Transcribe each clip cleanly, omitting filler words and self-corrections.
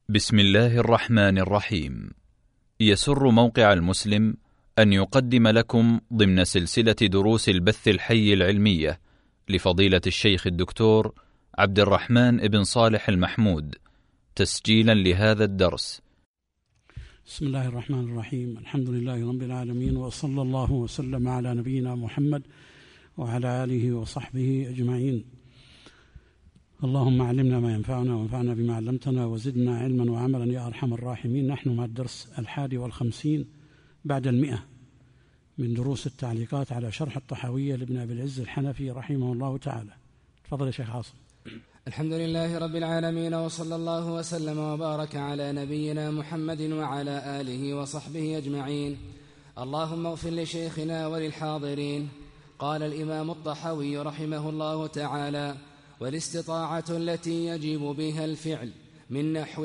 بسم الله الرحمن الرحيم. يسر موقع المسلم أن يقدم لكم ضمن سلسلة دروس البث الحي العلمية لفضيلة الشيخ الدكتور عبد الرحمن بن صالح المحمود تسجيلا لهذا الدرس. بسم الله الرحمن الرحيم. الحمد لله رب العالمين، وصلى الله وسلم على نبينا محمد وعلى آله وصحبه أجمعين. اللهم علمنا ما ينفعنا وانفعنا بما علمتنا وزدنا علما وعملا يا أرحم الراحمين. نحن مع الدرس 51 بعد 100 من دروس التعليقات على شرح الطحاوية لابن أبي العز الحنفي رحمه الله تعالى. تفضل يا شيخ عاصم. الحمد لله رب العالمين، وصلى الله وسلم وبارك على نبينا محمد وعلى آله وصحبه أجمعين. اللهم اغفر لشيخنا وللحاضرين. قال الإمام الطحاوي رحمه الله تعالى: والاستطاعة التي يجب بها الفعل من نحو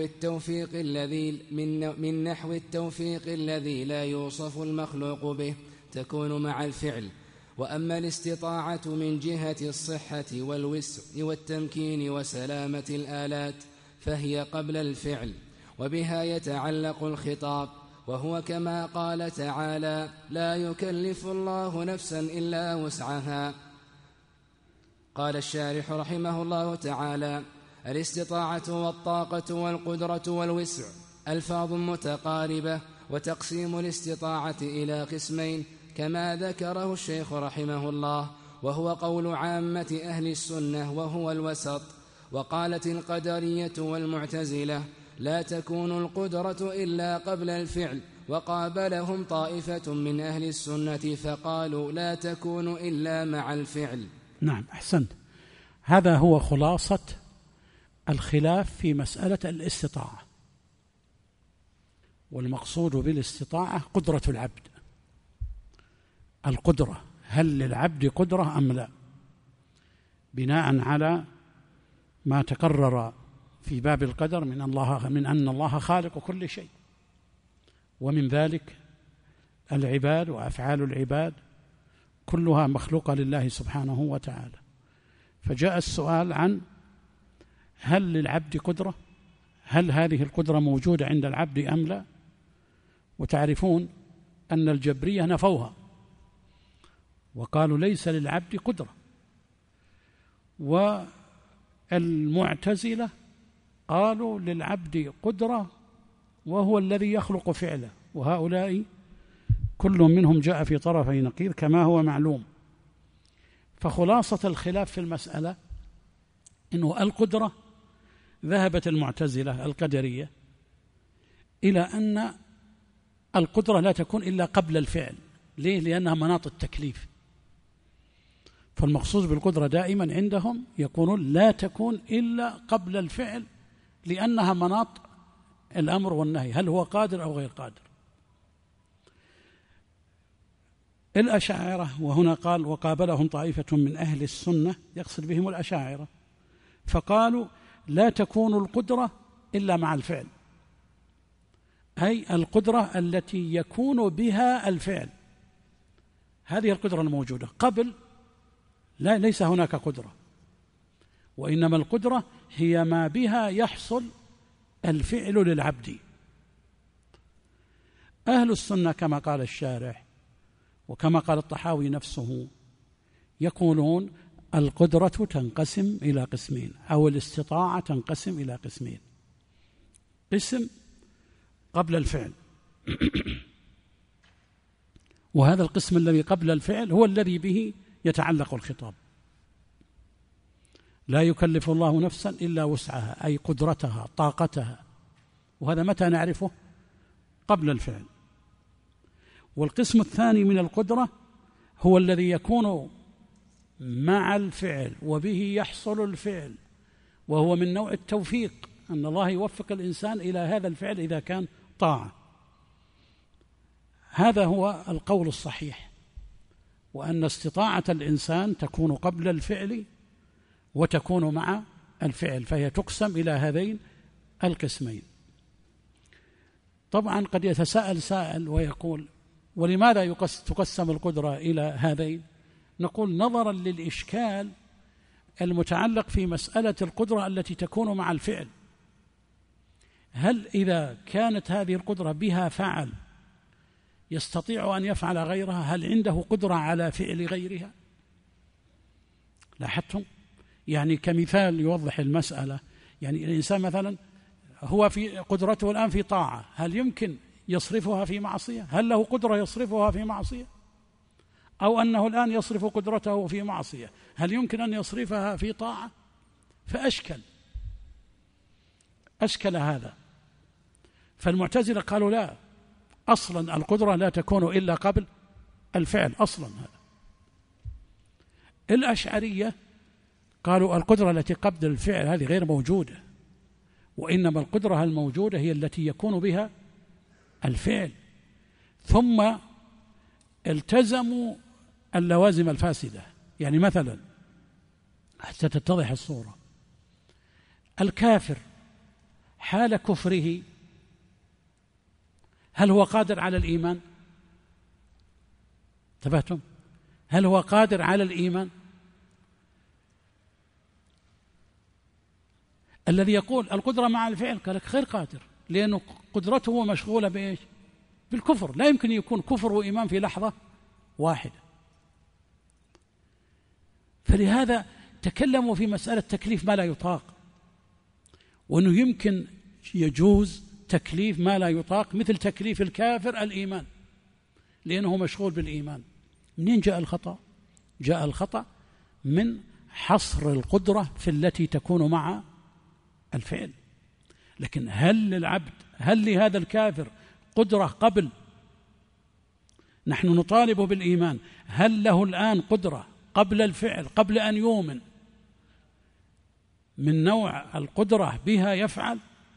التوفيق الذي لا يوصف المخلوق به تكون مع الفعل. وأما الاستطاعة من جهة الصحة والوسع والتمكين وسلامة الآلات فهي قبل الفعل، وبها يتعلق الخطاب، وهو كما قال تعالى: لا يكلف الله نفسا إلا وسعها. قال الشارح رحمه الله تعالى: الاستطاعة والطاقة والقدرة والوسع ألفاظ متقاربة، وتقسيم الاستطاعة إلى قسمين كما ذكره الشيخ رحمه الله، وهو قول عامة أهل السنة وهو الوسط. وقالت القدرية والمعتزلة: لا تكون القدرة إلا قبل الفعل، وقابلهم طائفة من أهل السنة فقالوا لا تكون إلا مع الفعل. نعم، أحسنت. هذا هو خلاصة الخلاف في مسألة الاستطاعة. والمقصود بالاستطاعة قدرة العبد. القدرة، هل للعبد قدرة أم لا؟ بناء على ما تقرر في باب القدر من أن الله خالق كل شيء، ومن ذلك العباد وأفعال العباد كلها مخلوقة لله سبحانه وتعالى. فجاء السؤال عن هل للعبد قدرة؟ هل هذه القدرة موجودة عند العبد أم لا؟ وتعرفون أن الجبرية نفوها وقالوا ليس للعبد قدرة، والمعتزلة قالوا للعبد قدرة وهو الذي يخلق فعله، وهؤلاء كل منهم جاء في طرفي نقيض كما هو معلوم. فخلاصة الخلاف في المسألة إنه القدرة ذهبت المعتزلة القدرية إلى أن القدرة لا تكون إلا قبل الفعل. ليه؟ لأنها مناط التكليف. فالمقصود بالقدرة دائما عندهم يقولون لا تكون إلا قبل الفعل، لأنها مناط الأمر والنهي، هل هو قادر أو غير قادر. الأشاعرة، وهنا قال وقابلهم طائفة من أهل السنة، يقصد بهم الأشاعرة، فقالوا لا تكون القدرة إلا مع الفعل، أي القدرة التي يكون بها الفعل، هذه القدرة الموجودة. قبل لا، ليس هناك قدرة، وإنما القدرة هي ما بها يحصل الفعل للعبد. أهل السنة كما قال الشارح وكما قال الطحاوي نفسه يقولون القدرة تنقسم إلى قسمين، أو الاستطاعة تنقسم إلى قسمين: قسم قبل الفعل، وهذا القسم الذي قبل الفعل هو الذي به يتعلق الخطاب. لا يكلف الله نفسا إلا وسعها، أي قدرتها طاقتها، وهذا متى نعرفه؟ قبل الفعل. والقسم الثاني من القدرة هو الذي يكون مع الفعل وبه يحصل الفعل، وهو من نوع التوفيق، أن الله يوفق الإنسان إلى هذا الفعل إذا كان طاعة. هذا هو القول الصحيح، وأن استطاعة الإنسان تكون قبل الفعل وتكون مع الفعل، فهي تقسم إلى هذين القسمين. طبعا قد يتساءل سائل ويقول ولماذا تقسم القدرة إلى هذين؟ نقول نظرا للإشكال المتعلق في مسألة القدرة التي تكون مع الفعل، هل إذا كانت هذه القدرة بها فعل يستطيع أن يفعل غيرها؟ هل عنده قدرة على فعل غيرها؟ لاحظتم؟ يعني كمثال يوضح المسألة، يعني الإنسان مثلا هو في قدرته الآن في طاعة، هل يمكن يصرفها في معصية؟ هل له قدرة يصرفها في معصية؟ أو أنه الآن يصرف قدرته في معصية، هل يمكن أن يصرفها في طاعة؟ أشكل هذا. فالمعتزلة قالوا لا، أصلا القدرة لا تكون إلا قبل الفعل أصلا. هذا الأشعرية قالوا القدرة التي قبل الفعل هذه غير موجودة، وإنما القدرة الموجودة هي التي يكون بها الفعل. ثم التزموا اللوازم الفاسدة. يعني مثلا حتى تتضح الصورة، الكافر حال كفره هل هو قادر على الإيمان؟ انتبهتم؟ هل هو قادر على الإيمان؟ الذي يقول القدرة مع الفعل قال لك غير قادر، لأنه قدرته مشغولة بإيش؟ بالكفر. لا يمكن يكون كفر وإيمان في لحظة واحدة. فلهذا تكلموا في مسألة تكليف ما لا يطاق، وأنه يمكن يجوز تكليف ما لا يطاق، مثل تكليف الكافر الإيمان لأنه مشغول بالإيمان. منين جاء الخطأ؟ جاء الخطأ من حصر القدرة في التي تكون مع الفعل. لكن هل لهذا الكافر قدرة قبل؟ نحن نطالب بالإيمان، هل له الآن قدرة قبل الفعل، قبل أن يؤمن، من نوع القدرة بها يفعل؟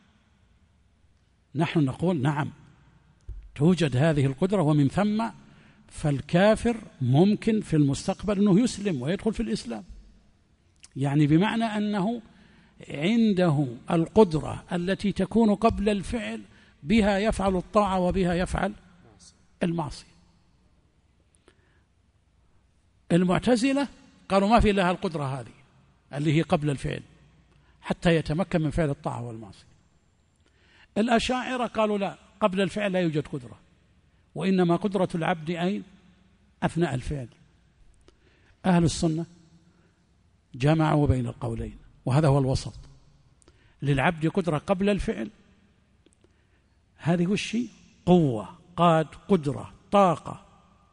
نحن نقول نعم توجد هذه القدرة، ومن ثم فالكافر ممكن في المستقبل أنه يسلم ويدخل في الإسلام. يعني بمعنى أنه عنده القدرة التي تكون قبل الفعل، بها يفعل الطاعة وبها يفعل المعصية. المعتزلة قالوا ما في لها القدرة هذه اللي هي قبل الفعل حتى يتمكن من فعل الطاعة والمعصية. الأشاعرة قالوا لا، قبل الفعل لا يوجد قدرة، وإنما قدرة العبد أين؟ أثناء الفعل. أهل السنة جمعوا بين القولين، وهذا هو الوسط. للعبد قدرة قبل الفعل، هذه الشيء قوة، قدرة، طاقة،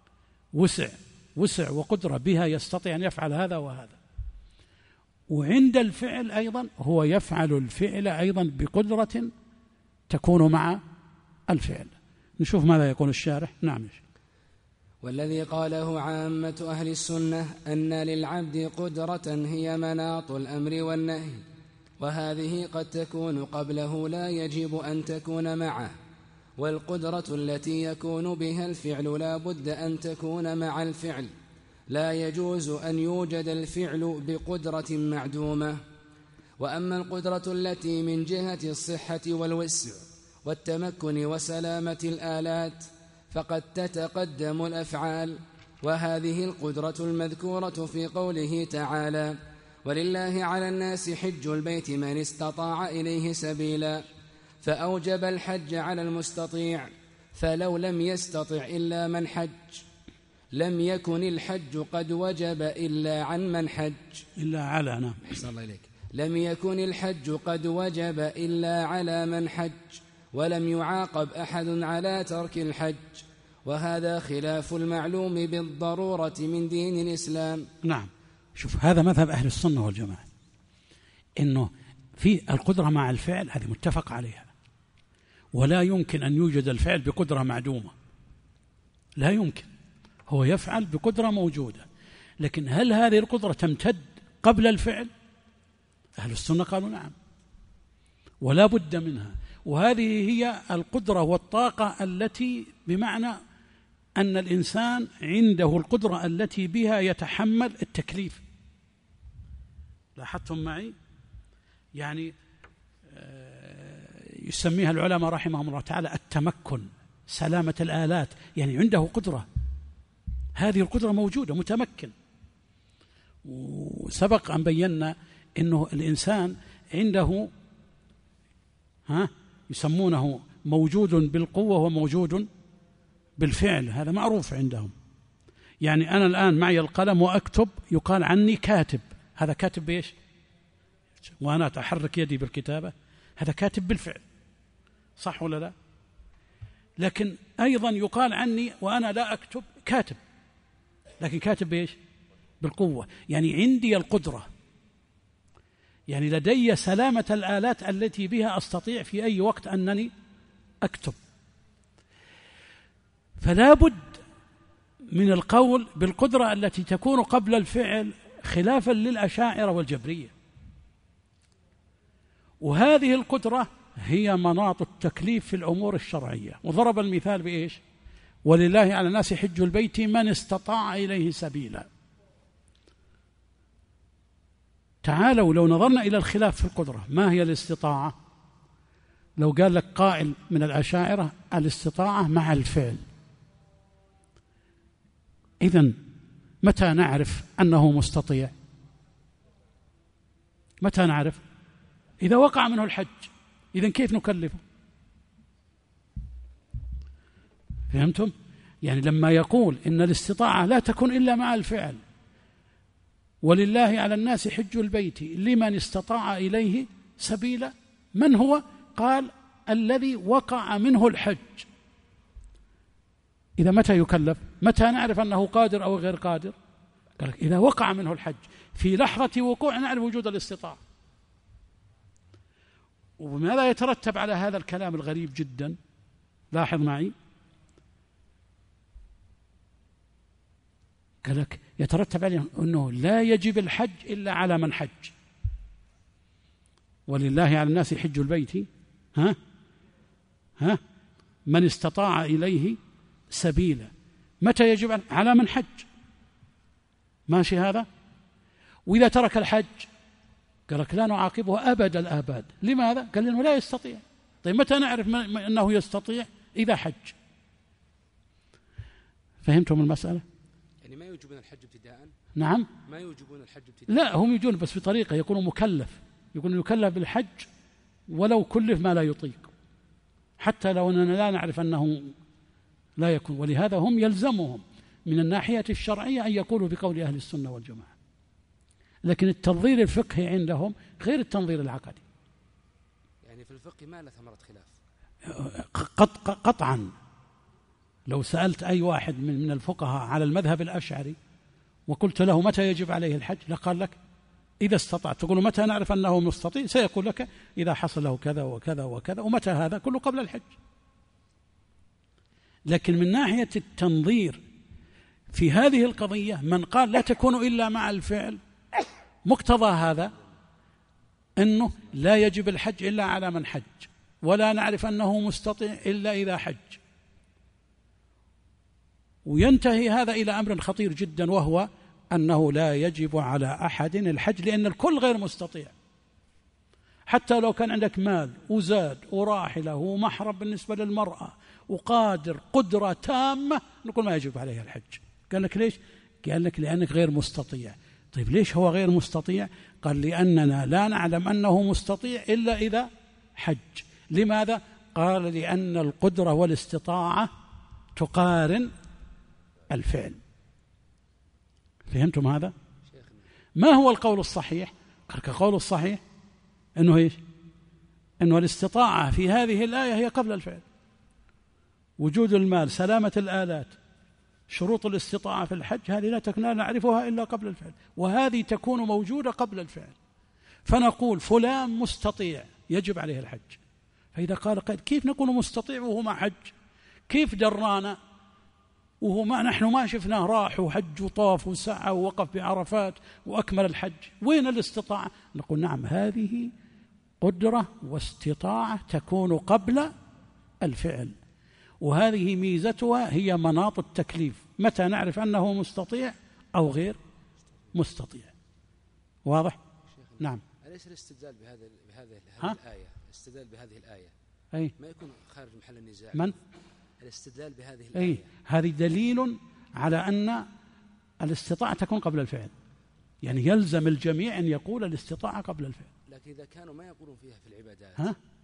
وسع وقدرة، بها يستطيع أن يفعل هذا وهذا. وعند الفعل أيضا هو يفعل الفعل أيضا بقدرة تكون مع الفعل. نشوف ماذا يقول الشارح. نعم. والذي قاله عامة أهل السنة أن للعبد قدرة هي مناط الأمر والنهي، وهذه قد تكون قبله لا يجب أن تكون معه، والقدرة التي يكون بها الفعل لا بد أن تكون مع الفعل، لا يجوز أن يوجد الفعل بقدرة معدومة. وأما القدرة التي من جهة الصحة والوسع والتمكن وسلامة الآلات فقد تتقدم الأفعال، وهذه القدرة المذكورة في قوله تعالى: ولله على الناس حج البيت من استطاع إليه سبيلا، فأوجب الحج على المستطيع، فلو لم يستطع إلا من حج لم يكن الحج قد وجب إلا عن من حج إلا على. نعم. أحسن الله إليك. لم يكن الحج قد وجب إلا على من حج، ولم يعاقب أحد على ترك الحج، وهذا خلاف المعلوم بالضرورة من دين الإسلام. نعم. شوف، هذا مذهب أهل السنة والجماعة، إنه في القدرة مع الفعل هذه متفق عليها، ولا يمكن أن يوجد الفعل بقدرة معدومة، لا يمكن، هو يفعل بقدرة موجودة. لكن هل هذه القدرة تمتد قبل الفعل؟ أهل السنة قالوا نعم، ولا بد منها. وهذه هي القدرة والطاقة التي بمعنى أن الإنسان عنده القدرة التي بها يتحمل التكليف. لاحظتم معي؟ يعني يسميها العلماء رحمهم الله تعالى التمكن، سلامة الآلات، يعني عنده قدرة، هذه القدرة موجودة، متمكن. وسبق أن بينا أنه الإنسان عنده يسمونه موجود بالقوة وموجود بالفعل، هذا معروف عندهم. يعني أنا الآن معي القلم وأكتب يقال عني كاتب، هذا كاتب بإيش؟ وأنا أتحرك يدي بالكتابة، هذا كاتب بالفعل، صح ولا لا؟ لكن أيضا يقال عني وأنا لا أكتب كاتب، لكن كاتب بإيش؟ بالقوة. يعني عندي القدرة، يعني لدي سلامة الآلات التي بها أستطيع في أي وقت أنني أكتب. فلا بد من القول بالقدرة التي تكون قبل الفعل، خلافا للأشاعرة والجبرية. وهذه القدرة هي مناط التكليف في الأمور الشرعية. وضرب المثال بإيش؟ ولله على الناس حج البيت من استطاع إليه سبيلا. تعالوا لو نظرنا إلى الخلاف في القدرة، ما هي الاستطاعة؟ لو قال لك قائل من الأشاعرة الاستطاعة مع الفعل، إذن متى نعرف أنه مستطيع؟ متى نعرف؟ إذا وقع منه الحج. إذن كيف نكلفه؟ فهمتم؟ يعني لما يقول إن الاستطاعة لا تكون إلا مع الفعل، ولله على الناس حج البيت لمن استطاع إليه سبيلا، من هو؟ قال الذي وقع منه الحج. إذا متى يكلف؟ متى نعرف أنه قادر أو غير قادر؟ قال إذا وقع منه الحج، في لحظة وقوع نعرف وجود الاستطاعة. وماذا يترتب على هذا الكلام الغريب جدا؟ لاحظ معي، قال لك يترتب عليه أنه لا يجب الحج إلا على من حج، ولله على الناس حج البيت من استطاع إليه سبيلا. متى يجب؟ على من حج، ماشي هذا. وإذا ترك الحج قال لك لا نعاقبه أبد الآباد. لماذا؟ قال لأنه لا يستطيع. طيب متى نعرف أنه يستطيع؟ إذا حج. فهمتم المسألة؟ يعني ما يوجبون الحج ابتداء؟ نعم، ما يوجبون الحج ابتداء. لا، هم يجون بس بطريقة يكون مكلف، يكون يكلف بالحج ولو كلف ما لا يطيق، حتى لو أننا لا نعرف أنه لا يكون. ولهذا هم يلزمهم من الناحية الشرعية أن يقولوا بقول أهل السنة والجماعة. لكن التنظير الفقهي عندهم غير التنظير العقدي. يعني في الفقه ما له ثمرة خلاف قطعا. لو سألت أي واحد من الفقهاء على المذهب الأشعري وقلت له متى يجب عليه الحج، لقال لك إذا استطعت. تقول متى نعرف أنه مستطيع؟ سيقول لك إذا حصل له كذا وكذا وكذا. ومتى هذا؟ كله قبل الحج. لكن من ناحية التنظير في هذه القضية، من قال لا تكون إلا مع الفعل، مقتضى هذا أنه لا يجب الحج إلا على من حج، ولا نعرف أنه مستطيع إلا إذا حج. وينتهي هذا إلى أمر خطير جدا، وهو أنه لا يجب على أحد الحج، لأن الكل غير مستطيع. حتى لو كان عندك مال وزاد وراحلة ومحرم بالنسبة للمرأة وقادر قدرة تامة، نقول ما يجب عليه الحج. قال لك ليش؟ قال لك لأنك غير مستطيع. طيب ليش هو غير مستطيع؟ قال لأننا لا نعلم أنه مستطيع إلا إذا حج. لماذا؟ قال لأن القدرة والاستطاعة تقارن الفعل. فهمتم هذا؟ ما هو القول الصحيح؟ قال القول الصحيح أنه إيش؟ أنه الاستطاعة في هذه الآية هي قبل الفعل. وجود المال، سلامة الآلات، شروط الاستطاعة في الحج، هذه لا نعرفها إلا قبل الفعل، وهذه تكون موجودة قبل الفعل. فنقول فلان مستطيع يجب عليه الحج. فإذا قال كيف نقول مستطيع وهو ما حج؟ كيف درانا وهو ما نحن ما شفناه راح وحج وطاف وسعى ووقف بعرفات وأكمل الحج؟ وين الاستطاعة؟ نقول نعم، هذه قدرة واستطاعة تكون قبل الفعل، وهذه ميزتها هي مناط التكليف. متى نعرف أنه مستطيع أو غير مستطيع؟ واضح؟ نعم. أليس الاستدلال بهذه الآية، الاستدلال بهذه الآية ما يكون خارج محل النزاع؟ من؟ الاستدلال بهذه الآية هذه دليل على أن الاستطاعة تكون قبل الفعل. يعني يلزم الجميع أن يقول الاستطاعة قبل الفعل. لكن إذا كانوا ما يقولون فيها في العبادات،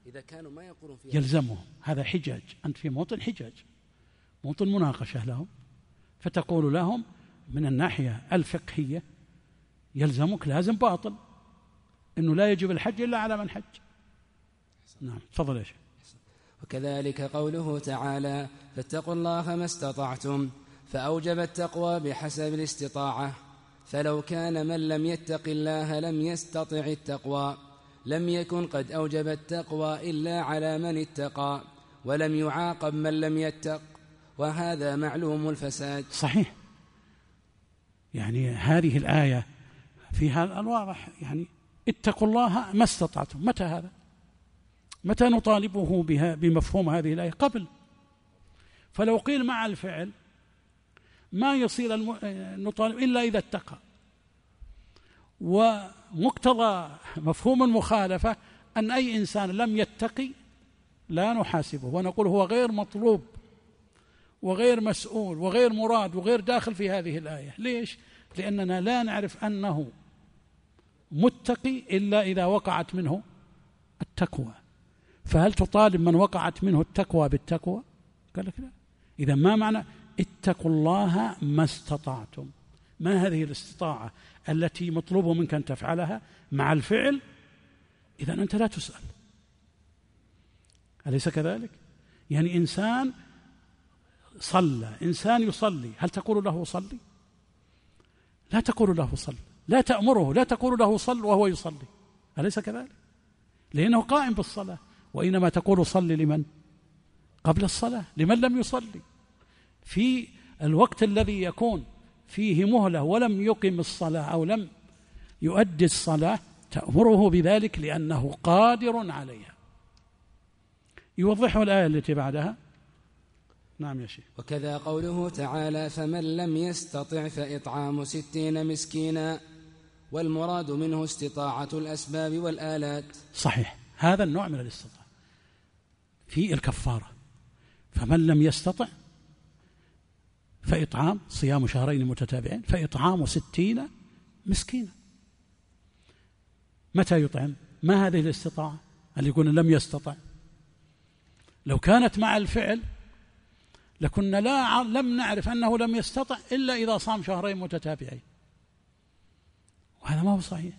إذا كانوا ما يقولون فيها يلزمهم، هذا حجاج، أنت في موطن حجاج، موطن مناقشة لهم، فتقول لهم من الناحية الفقهية يلزمك لازم باطل، إنه لا يجب الحج إلا على من حج. نعم تفضل يا شيخ. وكذلك قوله تعالى فاتقوا الله ما استطعتم، فأوجب التقوى بحسب الاستطاعة، فلو كان من لم يتق الله لم يستطع التقوى لم يكن قد أوجب التقوى إلا على من اتقى، ولم يعاقب من لم يتق، وهذا معلوم الفساد. صحيح، يعني هذه الآية فيها الواضح، يعني اتقوا الله ما استطعتم، متى هذا؟ متى نطالبه بها بمفهوم هذه الآية؟ قبل. فلو قيل مع الفعل ما يصير نطالب إلا إذا اتقى، ومقتضى مفهوم المخالفة أن أي إنسان لم يتقي لا نحاسبه ونقول هو غير مطلوب وغير مسؤول وغير مراد وغير داخل في هذه الآية. ليش؟ لأننا لا نعرف أنه متقي إلا إذا وقعت منه التقوى. فهل تطالب من وقعت منه التقوى بالتقوى؟ قال لك لا. إذا ما معنى اتقوا الله ما استطعتم؟ ما هذه الاستطاعة التي مطلوب منك أن تفعلها مع الفعل؟ إذا أنت لا تسأل، أليس كذلك؟ يعني إنسان صلى، إنسان يصلي، هل تقول له صلي؟ لا تقول له صل، لا تأمره، لا تقول له صل وهو يصلي، أليس كذلك؟ لأنه قائم بالصلاة. وإنما تقول صل لمن؟ قبل الصلاة، لمن لم يصلي. في الوقت الذي يكون فيه مهلة ولم يقم الصلاة أو لم يؤدي الصلاة تأمره بذلك لأنه قادر عليها. يوضحه الآية التي بعدها. نعم يا شيخ. وكذا قوله تعالى فمن لم يستطع فإطعام 60 مسكينا، والمراد منه استطاعة الأسباب والآلات. صحيح، هذا النوع من الاستطاعة في الكفارة. فمن لم يستطع فإطعام، صيام شهرين متتابعين، فإطعام 60 مسكينا. متى يطعم؟ ما هذه الاستطاعة اللي يقول لم يستطع؟ لو كانت مع الفعل لكنا لم نعرف أنه لم يستطع إلا إذا صام شهرين متتابعين، وهذا ما هو صحيح.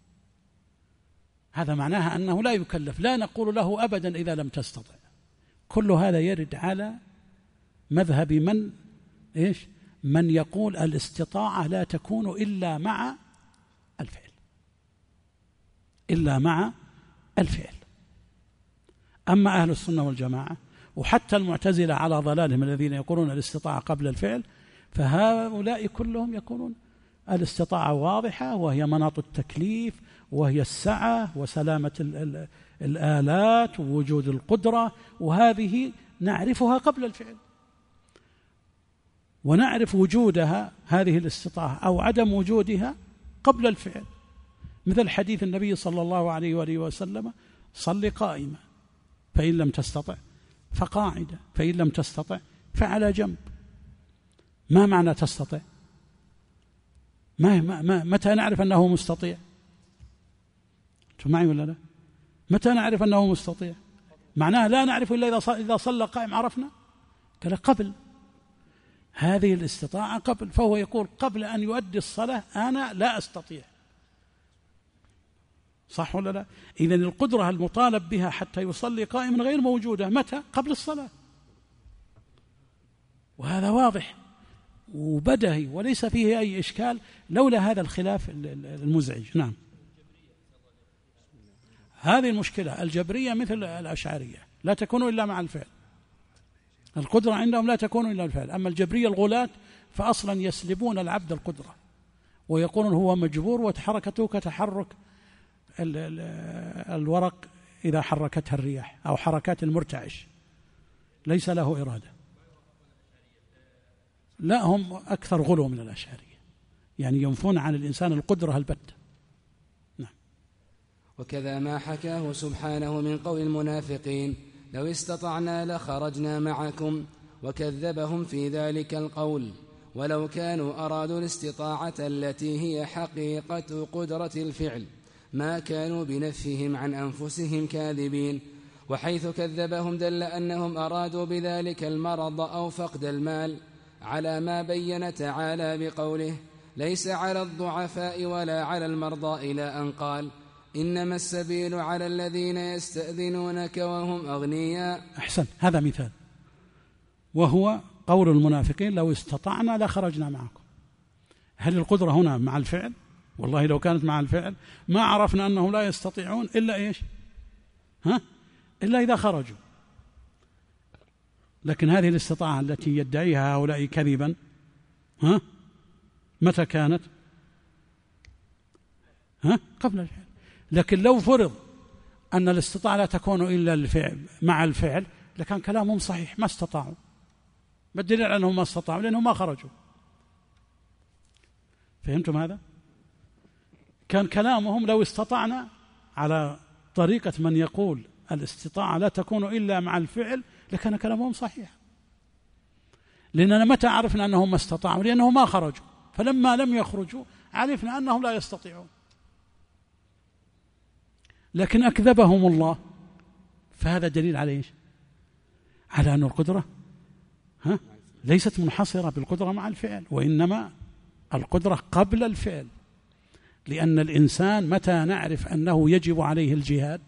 هذا معناها أنه لا يكلف، لا نقول له أبدا إذا لم تستطع. كل هذا يرد على مذهب من يقول الاستطاعة لا تكون إلا مع الفعل، إلا مع الفعل. أما أهل السنة والجماعة وحتى المعتزلة على ضلالهم الذين يقولون الاستطاعة قبل الفعل، فهؤلاء كلهم يقولون الاستطاعة واضحة، وهي مناط التكليف، وهي السعة وسلامة الآلات ووجود القدرة، وهذه نعرفها قبل الفعل، ونعرف وجودها هذه الاستطاعة أو عدم وجودها قبل الفعل، مثل حديث النبي صلى الله عليه وآله وسلم صل قائما فإن لم تستطع فقاعدا فإن لم تستطع فعلى جنب. ما معنى تستطع؟ متى نعرف أنه مستطيع؟ أنتم معي ولا لا؟ متى نعرف أنه مستطيع؟ معناه لا نعرف إلا إذا صلى قائم عرفنا. قال قبل، هذه الاستطاعة قبل، فهو يقول قبل أن يؤدي الصلاة أنا لا أستطيع. صح ولا لا؟ إذن القدرة المطالب بها حتى يصلي قائما غير موجودة. متى؟ قبل الصلاة. وهذا واضح وبدهي وليس فيه أي إشكال لولا هذا الخلاف المزعج. نعم، هذه المشكلة. الجبرية مثل الأشعرية لا تكون إلا مع الفعل، القدرة عندهم لا تكون إلا الفعل. أما الجبرية الغلاة فأصلا يسلبون العبد القدرة ويقولون هو مجبور، وتحركته كتحرك الورق إذا حركتها الرياح أو حركات المرتعش، ليس له إرادة. لا، هم أكثر غلو من الأشعرية، يعني ينفون عن الإنسان القدرة البتة. نعم. وكذا ما حكاه سبحانه من قول المنافقين لو استطعنا لخرجنا معكم، وكذبهم في ذلك القول، ولو كانوا أرادوا الاستطاعة التي هي حقيقة قدرة الفعل ما كانوا بنفهم عن أنفسهم كاذبين، وحيث كذبهم دل أنهم أرادوا بذلك المرض أو فقد المال، على ما بين تعالى بقوله: ليس على الضعفاء ولا على المرضى، إلى أن قال: إنما السبيل على الذين يستأذنونك وهم أغنياء. أحسن، هذا مثال، وهو قول المنافقين: لو استطعنا لخرجنا معكم. هل القدرة هنا مع الفعل؟ والله لو كانت مع الفعل ما عرفنا أنهم لا يستطيعون إلا إيش؟ إلا إذا خرجوا. لكن هذه الاستطاعة التي يدعيها هؤلاء كذبا متى كانت؟ قبل الفعل. لكن لو فرض أن الاستطاعة لا تكون إلا الفعل مع الفعل لكان كلامهم صحيح، ما استطاعوا. ما الدليل على أنهم ما استطاعوا؟ لأنهم ما خرجوا. فهمتم هذا؟ كان كلامهم لو استطعنا على طريقة من يقول الاستطاعة لا تكون إلا مع الفعل لكان كلامهم صحيح، لأننا متى عرفنا أنهم ما استطاعوا؟ لأنهم ما خرجوا، فلما لم يخرجوا عرفنا أنهم لا يستطيعون. لكن أكذبهم الله، فهذا دليل على إيش؟ على أن القدرة ليست منحصرة بالقدرة مع الفعل، وإنما القدرة قبل الفعل. لأن الإنسان متى نعرف أنه يجب عليه الجهاد؟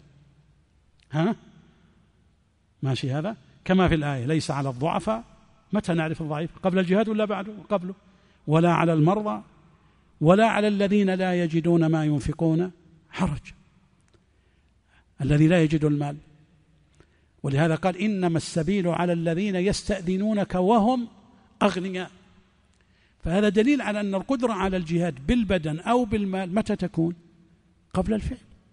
ماشي هذا؟ كما في الآية: ليس على الضعفاء. متى نعرف الضعيف؟ قبل الجهاد ولا بعده؟ قبله. ولا على المرضى ولا على الذين لا يجدون ما ينفقون حرج، الذي لا يجد المال. ولهذا قال: إنما السبيل على الذين يستأذنونك وهم أغنياء. فهذا دليل على أن القدرة على الجهاد بالبدن أو بالمال متى تكون؟ قبل الفعل.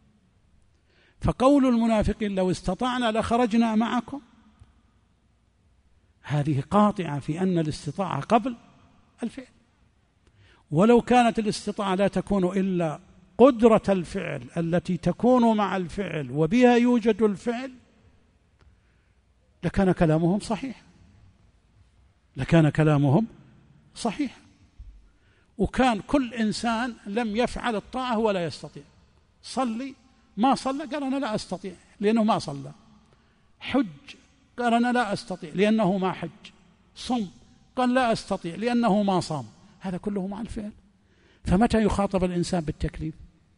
فقول المنافقين: لو استطعنا لخرجنا معكم، هذه قاطعة في أن الاستطاعة قبل الفعل. ولو كانت الاستطاعة لا تكون إلا قدرة الفعل التي تكون مع الفعل وبها يوجد الفعل لكان كلامهم صحيح، لكان كلامهم صحيح. وكان كل إنسان لم يفعل الطاعة ولا يستطيع. صلي، ما صلى، قال أنا لا أستطيع لأنه ما صلى. حج، قال أنا لا أستطيع لأنه ما حج. صم، قال لا أستطيع لأنه ما صام. هذا كله مع الفعل. فمتى يخاطب الإنسان بالتكليف؟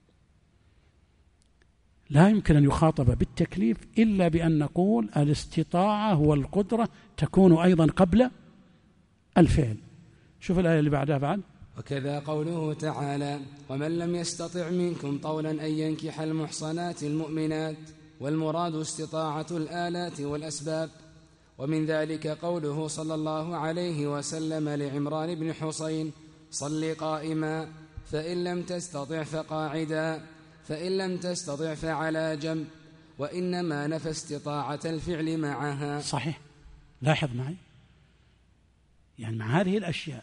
لا يمكن أن يخاطب بالتكليف إلا بأن نقول الاستطاعة والقدرة تكون أيضا قبل الفعل. شوف الآية اللي بعدها بعد: وكذا قوله تعالى: ومن لم يستطع منكم طولا أن ينكح المحصنات المؤمنات، والمراد استطاعة الآلات والأسباب. ومن ذلك قوله صلى الله عليه وسلم لعمران بن حسين: صل قائما، فإن لم تستطع فقاعدا، فإن لم تستطع فعلى جنب. وإنما نفى استطاعة الفعل معها. صحيح. لاحظ معي، يعني مع هذه الأشياء.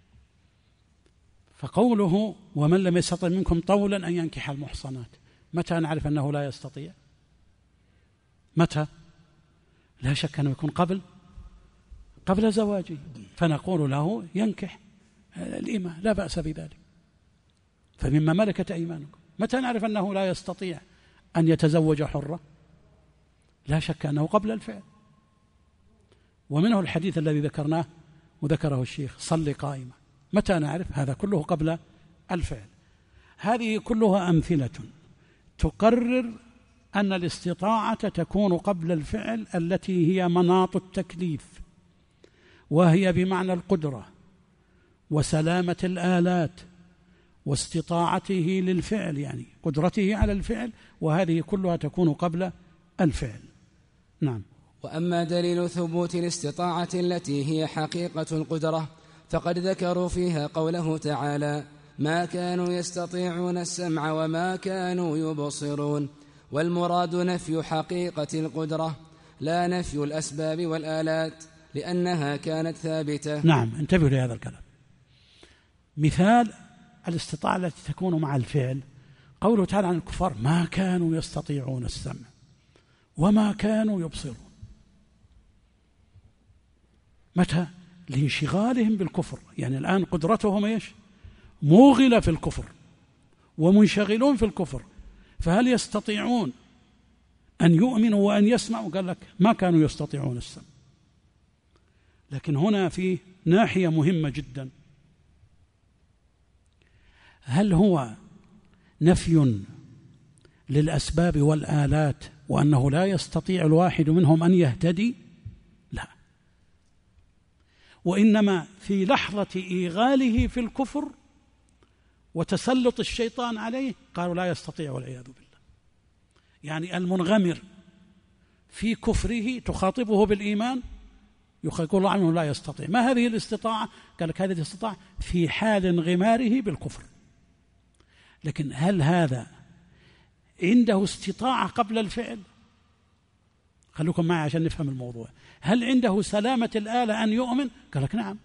فقوله: ومن لم يستطع منكم طولا أن ينكح المحصنات، متى نعرف أنه لا يستطيع؟ متى؟ لا شك أنه يكون قبل زواجه، فنقول له ينكح الإمة، لا بأس بذلك، فمما ملكت أيمانكم. متى نعرف أنه لا يستطيع أن يتزوج حرة؟ لا شك أنه قبل الفعل. ومنه الحديث الذي ذكرناه وذكره الشيخ: صل قائما. متى نعرف؟ هذا كله قبل الفعل. هذه كلها أمثلة تقرر أن الاستطاعة تكون قبل الفعل، التي هي مناط التكليف، وهي بمعنى القدرة وسلامة الآلات واستطاعته للفعل، يعني قدرته على الفعل، وهذه كلها تكون قبل الفعل. نعم. وأما دليل ثبوت الاستطاعة التي هي حقيقة القدرة فقد ذكروا فيها قوله تعالى: ما كانوا يستطيعون السمع وما كانوا يبصرون. والمراد نفي حقيقة القدرة لا نفي الأسباب والآلات، لأنها كانت ثابتة. نعم، انتبهوا لهذا الكلام. مثال الاستطاعة التي تكون مع الفعل قوله تعالى عن الكفار: ما كانوا يستطيعون السمع وما كانوا يبصرون. متى؟ لانشغالهم بالكفر. يعني الآن قدرتهم إيش؟ موغلة في الكفر ومنشغلون في الكفر، فهل يستطيعون أن يؤمنوا وأن يسمعوا، قال لك ما كانوا يستطيعون السمع. لكن هنا في ناحية مهمة جدا، هل هو نفي للأسباب والآلات وأنه لا يستطيع الواحد منهم أن يهتدي؟ لا، وإنما في لحظة إيغاله في الكفر وتسلط الشيطان عليه قالوا لا يستطيع والعياذ بالله. يعني المنغمر في كفره تخاطبه بالإيمان يقول الله عنه لا يستطيع. ما هذه الاستطاعة؟ قال لك هذه الاستطاعة في حال انغماره بالكفر. لكن هل هذا عنده استطاعة قبل الفعل؟ خلوكم معي عشان نفهم الموضوع. هل عنده سلامة الآلة أن يؤمن؟ قال لك نعم.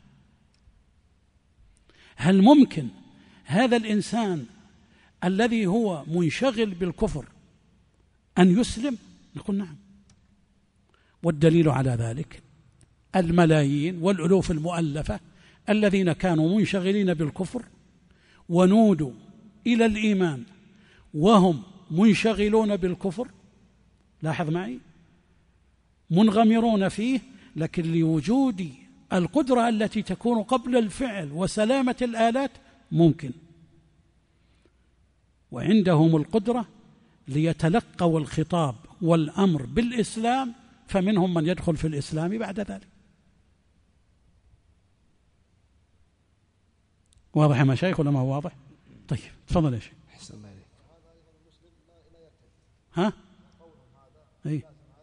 هل ممكن هذا الإنسان الذي هو منشغل بالكفر أن يسلم؟ نقول نعم. والدليل على ذلك الملايين والألوف المؤلفة الذين كانوا منشغلين بالكفر ونودوا إلى الإيمان وهم منشغلون بالكفر، لاحظ معي، منغمرون فيه، لكن لوجود القدرة التي تكون قبل الفعل وسلامة الآلات ممكن، وعندهم القدرة ليتلقوا الخطاب والأمر بالإسلام، فمنهم من يدخل في الإسلام بعد ذلك. واضح يا مشايخ ولا ما هو واضح؟ طيب تفضل يا شيخ. أحسن الله عليك. ها؟ أي.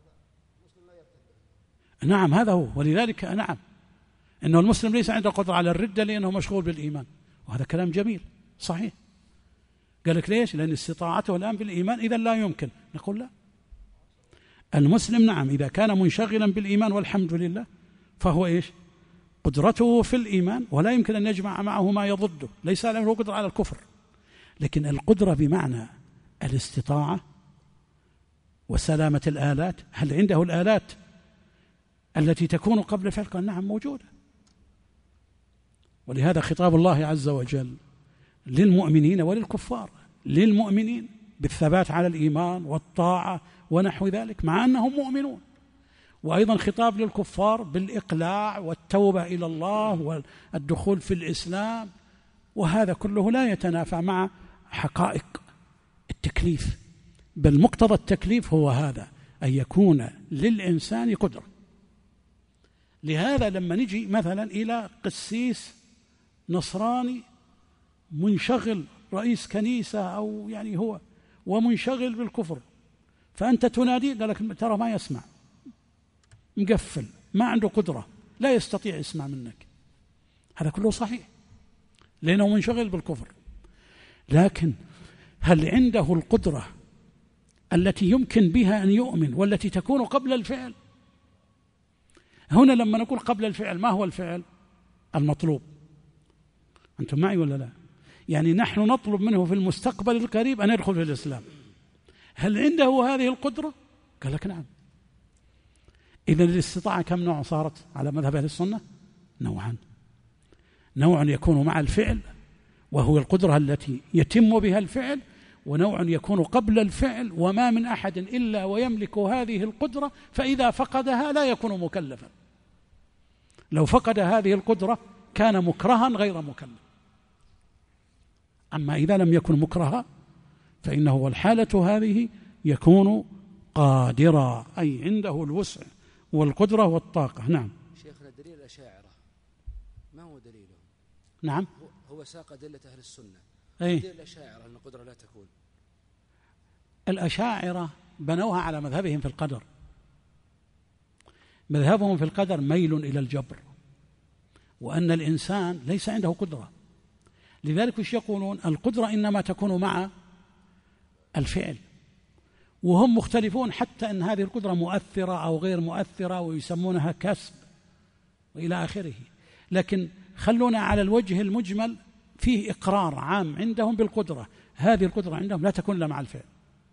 نعم هذا هو. ولذلك نعم إنه المسلم ليس عنده قدرة على الردة لأنه مشغول بالإيمان، وهذا كلام جميل صحيح. قال لك ليش؟ لأن استطاعته الآن بالإيمان إذا لا يمكن. نقول لا، المسلم نعم إذا كان منشغلا بالإيمان والحمد لله فهو إيش؟ قدرته في الإيمان، ولا يمكن أن يجمع معه ما يضده، ليس له قدرة على الكفر. لكن القدرة بمعنى الاستطاعة وسلامة الآلات، هل عنده الآلات التي تكون قبل الفعل؟ قال نعم موجودة. ولهذا خطاب الله عز وجل للمؤمنين وللكفار، للمؤمنين بالثبات على الإيمان والطاعة ونحو ذلك مع أنهم مؤمنون، وأيضا خطاب للكفار بالإقلاع والتوبة إلى الله والدخول في الإسلام، وهذا كله لا يتنافى مع حقائق التكليف، بل مقتضى التكليف هو هذا، أن يكون للإنسان قدرة. لهذا لما نجي مثلا إلى قسيس نصراني منشغل، رئيس كنيسة أو يعني هو ومنشغل بالكفر، فأنت تناديه قال لك ترى ما يسمع، مقفل، ما عنده قدرة، لا يستطيع يسمع منك. هذا كله صحيح لأنه منشغل بالكفر. لكن هل عنده القدرة التي يمكن بها أن يؤمن والتي تكون قبل الفعل؟ هنا لما نقول قبل الفعل، ما هو الفعل المطلوب؟ أنتم معي ولا لا؟ يعني نحن نطلب منه في المستقبل القريب أن يدخل في الإسلام. هل عنده هذه القدرة؟ قال لك نعم. إذن الاستطاعة كم نوع صارت على مذهب أهل السنة؟ نوعان. نوع يكون مع الفعل وهو القدرة التي يتم بها الفعل، ونوع يكون قبل الفعل وما من أحد إلا ويملك هذه القدرة، فإذا فقدها لا يكون مكلفا. لو فقد هذه القدرة كان مكرها غير مكلف. أما إذا لم يكن مكرها فإنه والحالة هذه يكون قادرا، أي عنده الوسع والقدرة والطاقة. نعم شيخنا دليل الأشاعرة ما هو دليله؟ نعم هو ساق أدلة أهل السنة. أي دليل الأشاعرة أن القدرة لا تكون. الأشاعرة بنوها على مذهبهم في القدر. مذهبهم في القدر ميل إلى الجبر، وأن الإنسان ليس عنده قدرة. لذلك وش يقولون؟ القدرة إنما تكون مع الفعل، وهم مختلفون حتى أن هذه القدرة مؤثرة أو غير مؤثرة، ويسمونها كسب وإلى آخره. لكن خلونا على الوجه المجمل، فيه إقرار عام عندهم بالقدرة. هذه القدرة عندهم لا تكون إلا مع الفعل.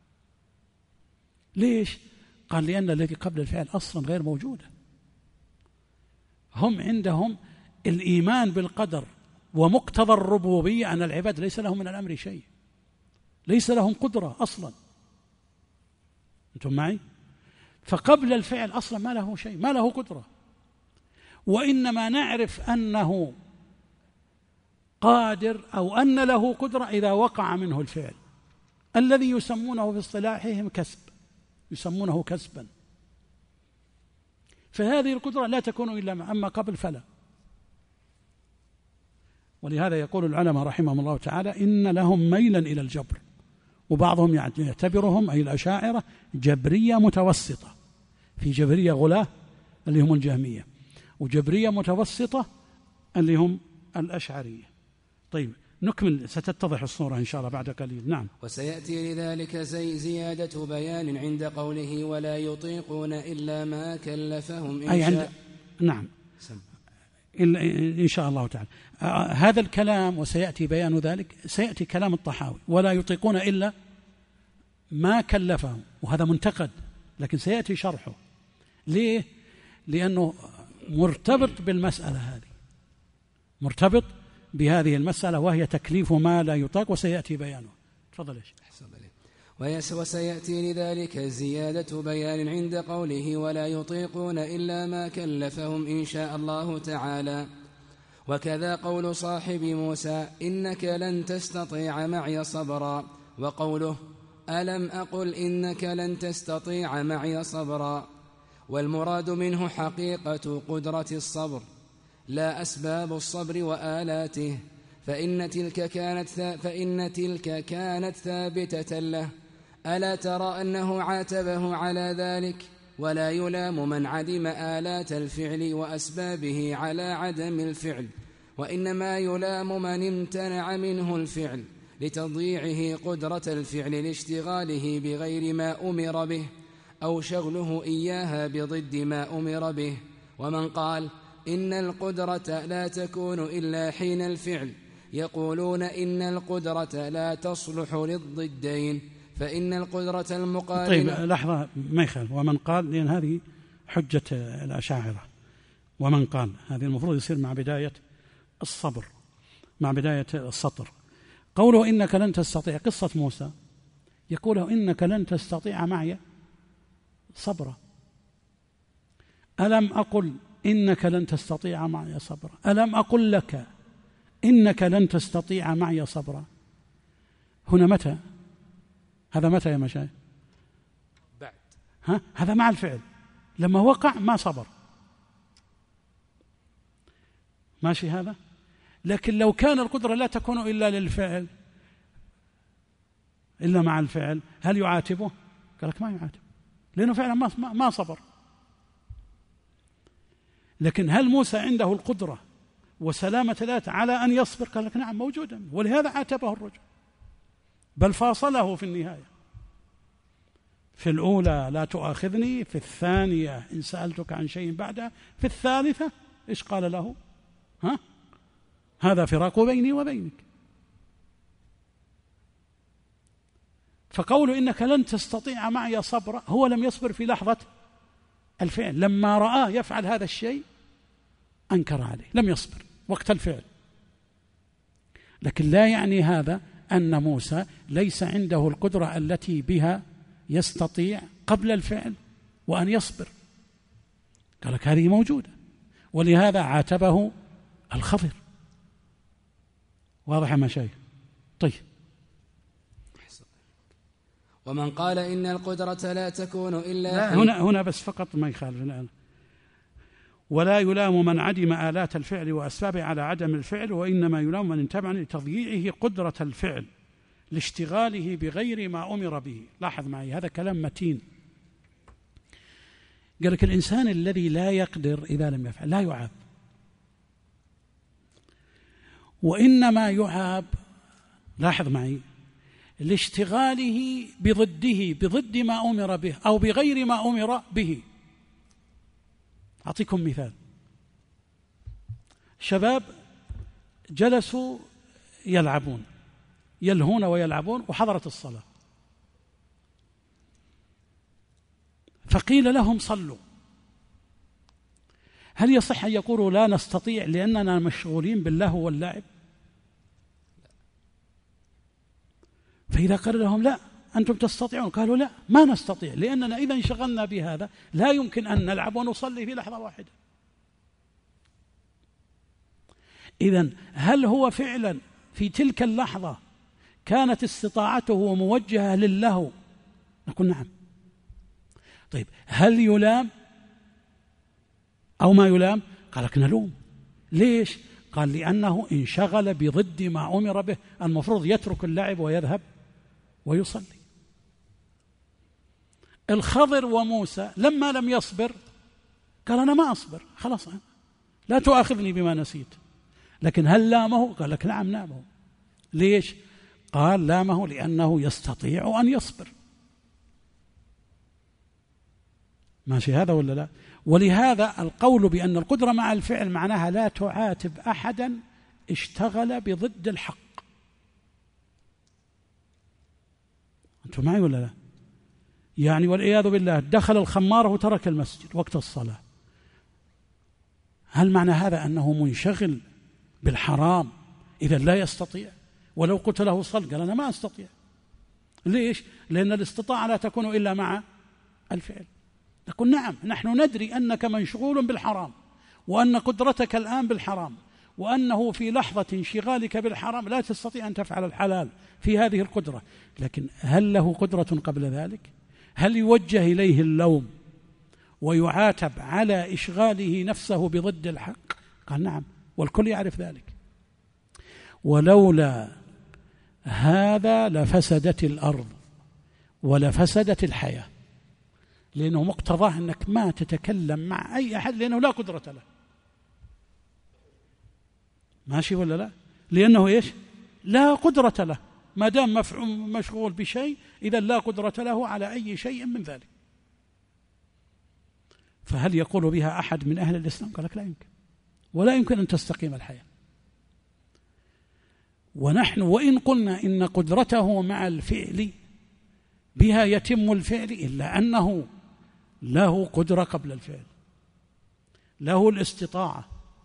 ليش؟ قال لأن الذي قبل الفعل أصلا غير موجودة. هم عندهم الإيمان بالقدر ومقتضى الربوبية أن العباد ليس لهم من الأمر شيء، ليس لهم قدرة أصلا. أنتم معي؟ فقبل الفعل أصلا ما له شيء، ما له قدرة، وإنما نعرف أنه قادر أو أن له قدرة إذا وقع منه الفعل الذي يسمونه في اصطلاحهم كسب، يسمونه كسبا. فهذه القدرة لا تكون إلا أما قبل فلا. ولهذا يقول العلماء رحمهم الله تعالى إن لهم ميلا إلى الجبر، وبعضهم يعتبرهم أي الأشاعرة جبرية متوسطة، في جبرية غلاة اللي هم الجهمية، وجبرية متوسطة اللي هم الأشعرية. طيب نكمل، ستتضح الصورة إن شاء الله بعد قليل. نعم. وسيأتي لذلك زيادة بيان عند قوله ولا يطيقون إلا ما كلفهم إن شاء. نعم إن شاء الله تعالى. هذا الكلام وسيأتي بيان ذلك، سيأتي كلام الطحاوي ولا يطيقون إلا ما كلفهم، وهذا منتقد لكن سيأتي شرحه. ليه؟ لأنه مرتبط بالمسألة هذه، مرتبط بهذه المسألة وهي تكليف ما لا يطاق، وسيأتي بيانه. تفضل يا شيخ. وسيأتي لذلك زيادة بيان عند قوله ولا يطيقون إلا ما كلفهم إن شاء الله تعالى. وكذا قول صاحب موسى إنك لن تستطيع معي صبرا، وقوله ألم أقل إنك لن تستطيع معي صبرا. والمراد منه حقيقة قدرة الصبر لا أسباب الصبر وآلاته، فإن تلك كانت ثابتة له. ألا ترى أنه عاتبه على ذلك؟ ولا يلام من عدم آلات الفعل وأسبابه على عدم الفعل، وإنما يلام من امتنع منه الفعل لتضييعه قدرة الفعل لاشتغاله بغير ما أمر به أو شغله إياها بضد ما أمر به. ومن قال إن القدرة لا تكون إلا حين الفعل، يقولون إن القدرة لا تصلح للضدين، فإن القدرة المقارنة. طيب لحظة ما يخالف. ومن قال، لأن هذه حجة الأشاعرة. ومن قال هذه المفروض يصير مع بداية الصبر، مع بداية السطر. قوله إنك لن تستطيع، قصة موسى يقوله إنك لن تستطيع معي صبرا. ألم أقل إنك لن تستطيع معي صبرا؟ ألم أقل لك إنك لن تستطيع معي صبرا؟ هنا متى؟ هذا متى يا مشايخ؟ بعد. هذا مع الفعل، لما وقع ما صبر، ماشي هذا. لكن لو كان القدرة لا تكون إلا للفعل، إلا مع الفعل، هل يعاتبه؟ قال لك ما يعاتب، لأنه فعلا ما صبر. لكن هل موسى عنده القدرة وسلامة ذات على أن يصبر؟ قال لك نعم موجودا، ولهذا عاتبه الرجل، بل فاصله في النهاية. في الأولى لا تؤاخذني، في الثانية إن سألتك عن شيء بعدها، في الثالثة إيش قال له؟ هذا فراق بيني وبينك. فقول إنك لن تستطيع معي صبرا، هو لم يصبر في لحظة الفعل، لما رآه يفعل هذا الشيء أنكر عليه، لم يصبر وقت الفعل. لكن لا يعني هذا أن موسى ليس عنده القدرة التي بها يستطيع قبل الفعل وأن يصبر. قال لك هذه موجودة، ولهذا عاتبه الخضر. واضح يا مشايخ؟ طيب. ومن قال إن القدرة لا تكون إلا هنا بس فقط ما يخالف الآن. ولا يلام من عدم آلات الفعل وأسبابه على عدم الفعل، وإنما يلام من انتبع لتضييعه قدرة الفعل لاشتغاله بغير ما أمر به. لاحظ معي هذا كلام متين. قال لك الإنسان الذي لا يقدر إذا لم يفعل لا يعاب، وإنما يعاب، لاحظ معي، لاشتغاله بضد ما أمر به أو بغير ما أمر به. أعطيكم مثال. شباب جلسوا يلعبون، يلهون ويلعبون، وحضرت الصلاة، فقيل لهم صلوا. هل يصح أن يقولوا لا نستطيع لأننا مشغولين باللهو واللعب؟ فإذا قال لهم لا، أنتم تستطيعون؟ قالوا لا، ما نستطيع، لأننا إذا انشغلنا بهذا لا يمكن أن نلعب ونصلي في لحظة واحدة. إذن هل هو فعلا في تلك اللحظة كانت استطاعته موجهة للهو؟ نقول نعم. طيب هل يلام أو ما يلام؟ قال لك نلوم. ليش؟ قال لأنه انشغل بضد ما أمر به، المفروض يترك اللعب ويذهب ويصلي. الخضر وموسى لما لم يصبر قال أنا ما أصبر، خلاص لا تؤاخذني بما نسيت. لكن هل لامه؟ قال لك نعم لامه. ليش؟ قال لامه لأنه يستطيع أن يصبر. ماشي هذا ولا لا؟ ولهذا القول بأن القدرة مع الفعل معناها لا تعاتب أحدا اشتغل بضد الحق. أنتم معي ولا لا؟ يعني والعياذ بالله دخل الخمارة وترك المسجد وقت الصلاة، هل معنى هذا أنه منشغل بالحرام إذا لا يستطيع؟ ولو قلت له صل قال أنا ما أستطيع. ليش؟ لأن الاستطاعة لا تكون إلا مع الفعل. نقول نعم، نحن ندري أنك مشغول بالحرام، وأن قدرتك الآن بالحرام، وأنه في لحظة انشغالك بالحرام لا تستطيع أن تفعل الحلال في هذه القدرة. لكن هل له قدرة قبل ذلك؟ هل يوجه إليه اللوم ويعاتب على إشغاله نفسه بضد الحق؟ قال نعم، والكل يعرف ذلك. ولولا هذا لفسدت الأرض ولفسدت الحياة، لأنه مقتضاه أنك ما تتكلم مع أي أحد لأنه لا قدرة له. ماشي ولا لا؟ لأنه إيش؟ لا قدرة له، ما دام مشغول بشيء إذا لا قدرة له على أي شيء من ذلك. فهل يقول بها أحد من أهل الإسلام؟ قال لك لا يمكن، ولا يمكن أن تستقيم الحياة. ونحن وإن قلنا إن قدرته مع الفعل بها يتم الفعل، إلا أنه له قدرة قبل الفعل، له الاستطاعة،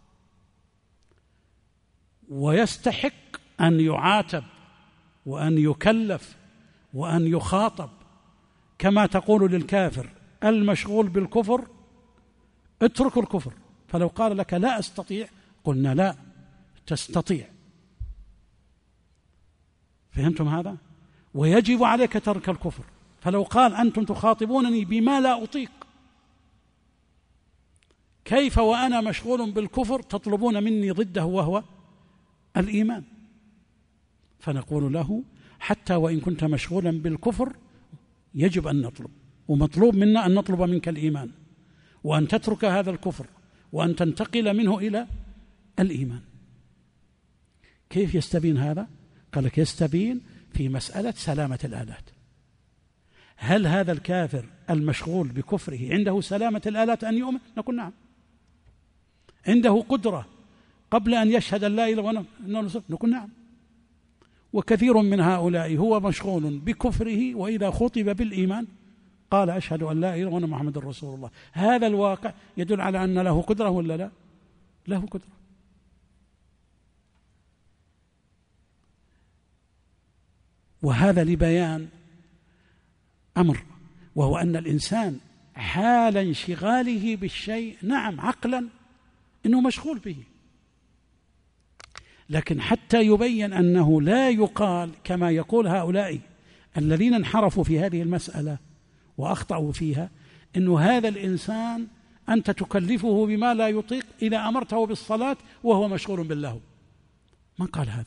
ويستحق أن يعاتب وأن يكلف وأن يخاطب، كما تقول للكافر المشغول بالكفر اترك الكفر. فلو قال لك لا أستطيع قلنا لا تستطيع. فهمتم هذا؟ ويجب عليك ترك الكفر. فلو قال أنتم تخاطبونني بما لا أطيق، كيف وأنا مشغول بالكفر تطلبون مني ضده وهو الإيمان؟ فنقول له حتى وإن كنت مشغولا بالكفر يجب أن نطلب، ومطلوب منا أن نطلب منك الإيمان، وأن تترك هذا الكفر وأن تنتقل منه إلى الإيمان. كيف يستبين هذا؟ قال لك يستبين في مسألة سلامة الآلات. هل هذا الكافر المشغول بكفره عنده سلامة الآلات أن يؤمن؟ نقول نعم. عنده قدرة قبل أن يشهد لا إله إلا الله؟ نقول نعم. وكثير من هؤلاء هو مشغول بكفره، وإذا خطب بالإيمان قال أشهد أن لا إله إلا الله محمد رسول الله. هذا الواقع يدل على أن له قدرة ولا لا؟ له قدرة. وهذا لبيان أمر، وهو أن الإنسان حال انشغاله بالشيء نعم عقلا إنه مشغول به، لكن حتى يبين أنه لا يقال كما يقول هؤلاء الذين انحرفوا في هذه المسألة وأخطأوا فيها، إنه هذا الإنسان أنت تكلفه بما لا يطيق إذا أمرته بالصلاة وهو مشغول باللهو. من قال هذا؟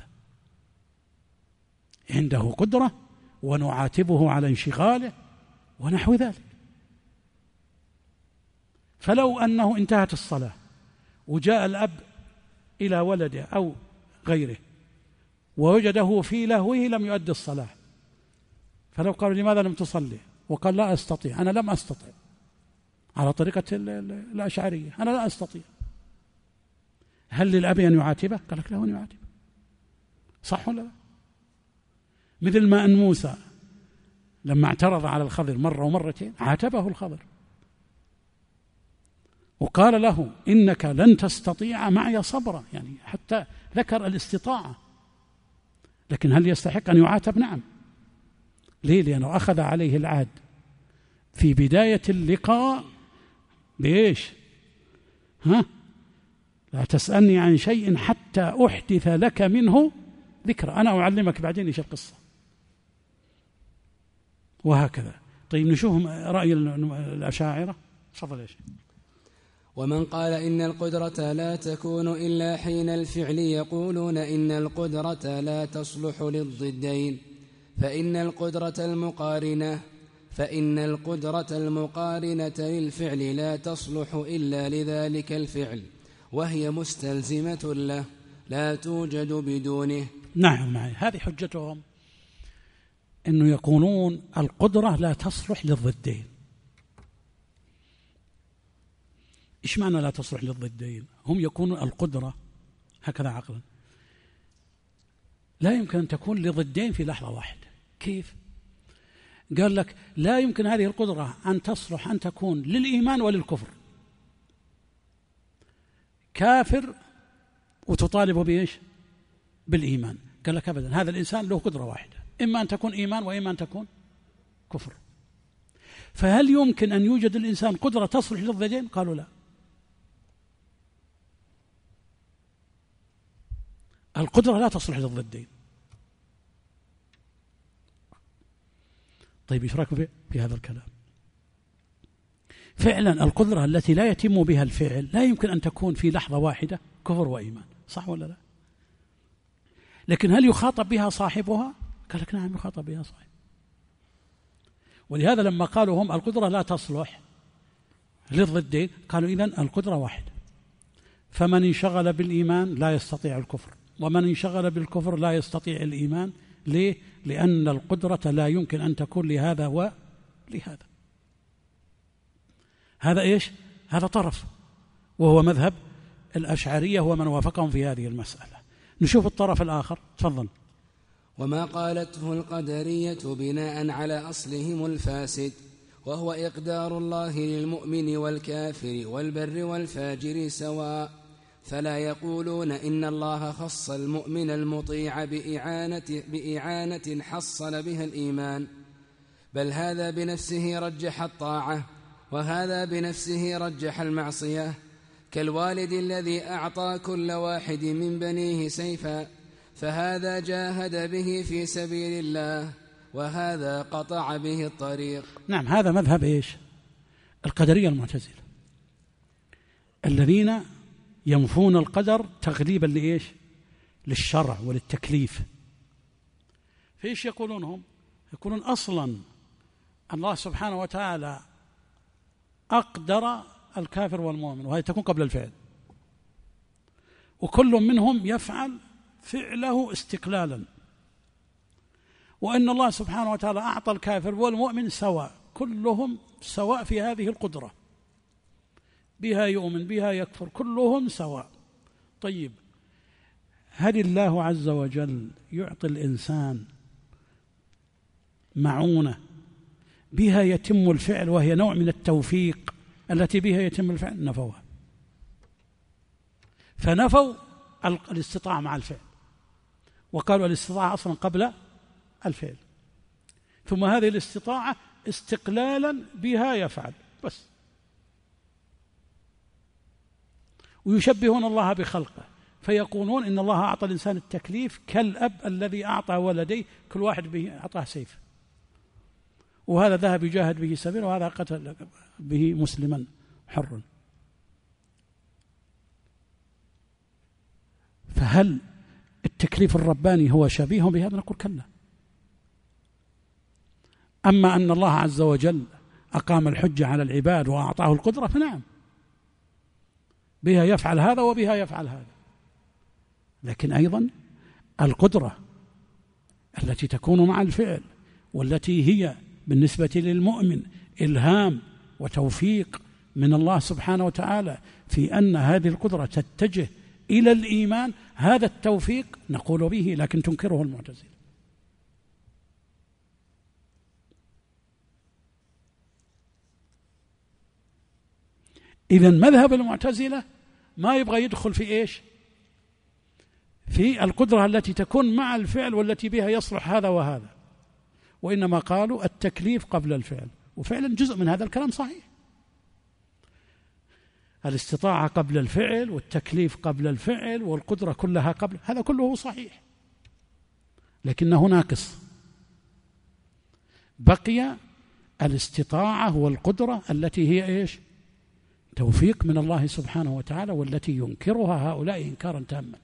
عنده قدرة ونعاتبه على انشغاله ونحو ذلك. فلو أنه انتهت الصلاة وجاء الأب إلى ولده أو غيره ووجده في لهوه لم يؤدي الصلاة، فلو قالوا لماذا لم تصلي؟ وقال لا أستطيع، أنا لم أستطع، على طريقة الأشعرية، أنا لا أستطيع، هل للأب أن يعاتبه؟ قال لك له أن يعاتبه. صح ولا لا؟ مثل ما أن موسى لما اعترض على الخضر مرة ومرتين عاتبه الخضر وقال له إنك لن تستطيع معي صبرا، يعني حتى ذكر الاستطاعة. لكن هل يستحق أن يعاتب؟ نعم. ليه؟ لأنه أخذ عليه العهد في بداية اللقاء بإيش؟ لا تسألني عن شيء حتى أحدث لك منه ذكر، أنا أعلمك بعدين إيش القصة، وهكذا. طيب نشوف رأي الأشاعرة. تفضل يا شيخ. ومن قال إن القدرة لا تكون إلا حين الفعل يقولون إن القدرة لا تصلح للضدين، فإن القدرة المقارنة للفعل لا تصلح إلا لذلك الفعل، وهي مستلزمة له لا توجد بدونه. نعم، هذه حجتهم، أنه يقولون القدرة لا تصلح للضدين. إيش معنى لا تصلح للضدين؟ هم يكونون القدرة هكذا عقلا لا يمكن أن تكون لضدين في لحظة واحدة. كيف؟ قال لك لا يمكن هذه القدرة أن تصلح أن تكون للإيمان وللكفر، كافر وتطالب بإيش؟ بالإيمان. قال لك أبدا، هذا الإنسان له قدرة واحدة، إما أن تكون إيمان وإما أن تكون كفر. فهل يمكن أن يوجد الإنسان قدرة تصلح للضدين؟ قالوا لا، القدرة لا تصلح للضدين. طيب ايش رايكم في هذا الكلام؟ فعلا القدرة التي لا يتم بها الفعل لا يمكن أن تكون في لحظة واحدة كفر وإيمان، صح ولا لا؟ لكن هل يخاطب بها صاحبها؟ قال لك نعم يخاطب بها صاحب. ولهذا لما قالوا هم القدرة لا تصلح للضدين قالوا إذن القدرة واحدة، فمن انشغل بالإيمان لا يستطيع الكفر، ومن انشغل بالكفر لا يستطيع الإيمان. ليه؟ لأن القدرة لا يمكن أن تكون لهذا ولهذا. هذا إيش؟ هذا طرف، وهو مذهب الأشعرية ومن وافقهم في هذه المسألة. نشوف الطرف الآخر. تفضل. وما قالته القدرية بناء على أصلهم الفاسد، وهو إقدار الله للمؤمن والكافر والبر والفاجر سواء، فلا يقولون إن الله خص المؤمن المطيع بإعانة حصل بها الإيمان، بل هذا بنفسه رجح الطاعة، وهذا بنفسه رجح المعصية، كالوالد الذي أعطى كل واحد من بنيه سيفا، فهذا جاهد به في سبيل الله، وهذا قطع به الطريق. نعم، هذا مذهب إيش؟ القدرية المعتزلة، الذين ينفون القدر تغليبا لإيش؟ للشرع وللتكليف. فإيش يقولون هم؟ يقولون أصلا الله سبحانه وتعالى أقدر الكافر والمؤمن، وهي تكون قبل الفعل، وكل منهم يفعل فعله استقلالا، وأن الله سبحانه وتعالى أعطى الكافر والمؤمن سواء، كلهم سواء في هذه القدرة، بها يؤمن بها يكفر، كلهم سواء. طيب هل الله عز وجل يعطي الإنسان معونة بها يتم الفعل، وهي نوع من التوفيق التي بها يتم الفعل؟ نفوها، فنفوا الاستطاعة مع الفعل، وقالوا الاستطاعة أصلا قبل الفعل، ثم هذه الاستطاعة استقلالا بها يفعل بس. ويشبهون الله بخلقه، فيقولون إن الله أعطى الإنسان التكليف كالأب الذي أعطى ولديه كل واحد به أعطاه سيف، وهذا ذهب يجاهد به سبيله، وهذا قتل به مسلما حرا. فهل التكليف الرباني هو شبيه بهذا؟ نقول كلا. أما أن الله عز وجل أقام الحجة على العباد وأعطاه القدرة فنعم، بها يفعل هذا وبها يفعل هذا. لكن أيضا القدرة التي تكون مع الفعل، والتي هي بالنسبة للمؤمن إلهام وتوفيق من الله سبحانه وتعالى في أن هذه القدرة تتجه إلى الإيمان، هذا التوفيق نقول به، لكن تنكره المعتزلة. إذن مذهب المعتزلة ما يبغى يدخل في إيش؟ في القدرة التي تكون مع الفعل والتي بها يصلح هذا وهذا، وإنما قالوا التكليف قبل الفعل، وفعلا جزء من هذا الكلام صحيح، الاستطاعة قبل الفعل والتكليف قبل الفعل والقدرة كلها قبل، هذا كله صحيح، لكنه ناقص، بقي الاستطاعة والقدرة التي هي إيش؟ توفيق من الله سبحانه وتعالى، والتي ينكرها هؤلاء إنكارا تاما.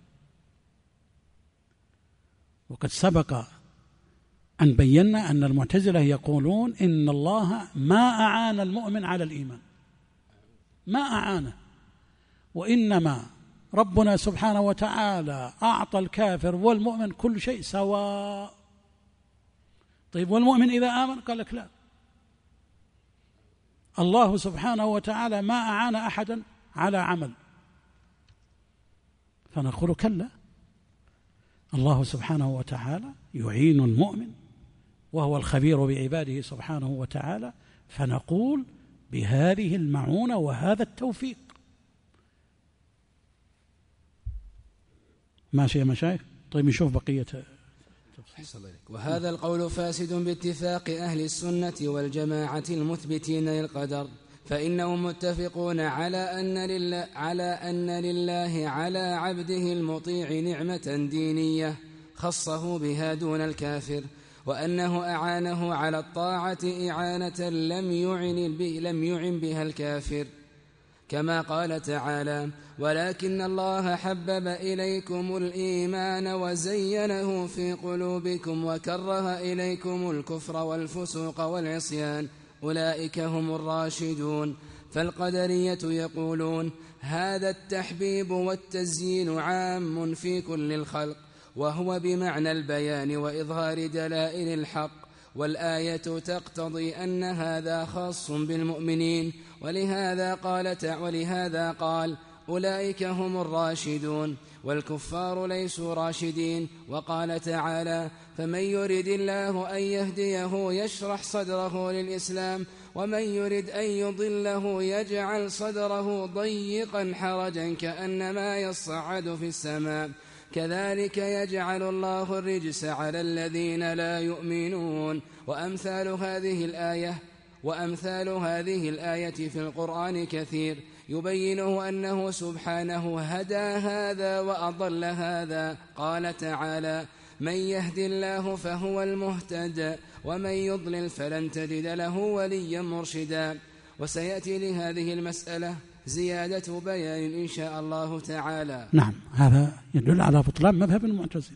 وقد سبق أن بينا أن المعتزلة يقولون إن الله ما أعان المؤمن على الإيمان، ما أعانه، وإنما ربنا سبحانه وتعالى أعطى الكافر والمؤمن كل شيء سواء. طيب والمؤمن إذا آمن؟ قال لك لا، الله سبحانه وتعالى ما أعان أحدا على عمل، فنقول كلا، الله سبحانه وتعالى يعين المؤمن وهو الخبير بعباده سبحانه وتعالى، فنقول بهذه المعونة وهذا التوفيق. ماشي يا مشايخ؟ طيب نشوف بقية. وهذا القول فاسد باتفاق أهل السنة والجماعة المثبتين للقدر، فإنهم متفقون على أن لله على عبده المطيع نعمة دينية خصه بها دون الكافر، وأنه أعانه على الطاعة إعانة لم يعن بها الكافر، كما قال تعالى: ولكن الله حبب إليكم الإيمان وزينه في قلوبكم وكره إليكم الكفر والفسوق والعصيان أولئك هم الراشدون. فالقدرية يقولون هذا التحبيب والتزيين عام في كل الخلق، وهو بمعنى البيان وإظهار دلائل الحق، والآية تقتضي أن هذا خاص بالمؤمنين، ولهذا قال أولئك هم الراشدون، والكفار ليسوا راشدين. وقال تعالى: فمن يرد الله أن يهديه يشرح صدره للإسلام، ومن يرد أن يضله يجعل صدره ضيقا حرجا كأنما يصعد في السماء، كذلك يجعل الله الرجس على الذين لا يؤمنون. وأمثال هذه الآية في القرآن كثير يبينه أنه سبحانه هدى هذا وأضل هذا. قال تعالى: من يهد الله فهو المهتد، ومن يضلل فلن تجد له وليا مرشدا. وسيأتي لهذه المسألة زيادة بيان إن شاء الله تعالى. نعم، هذا يدل على بطلان مذهب المعتزلة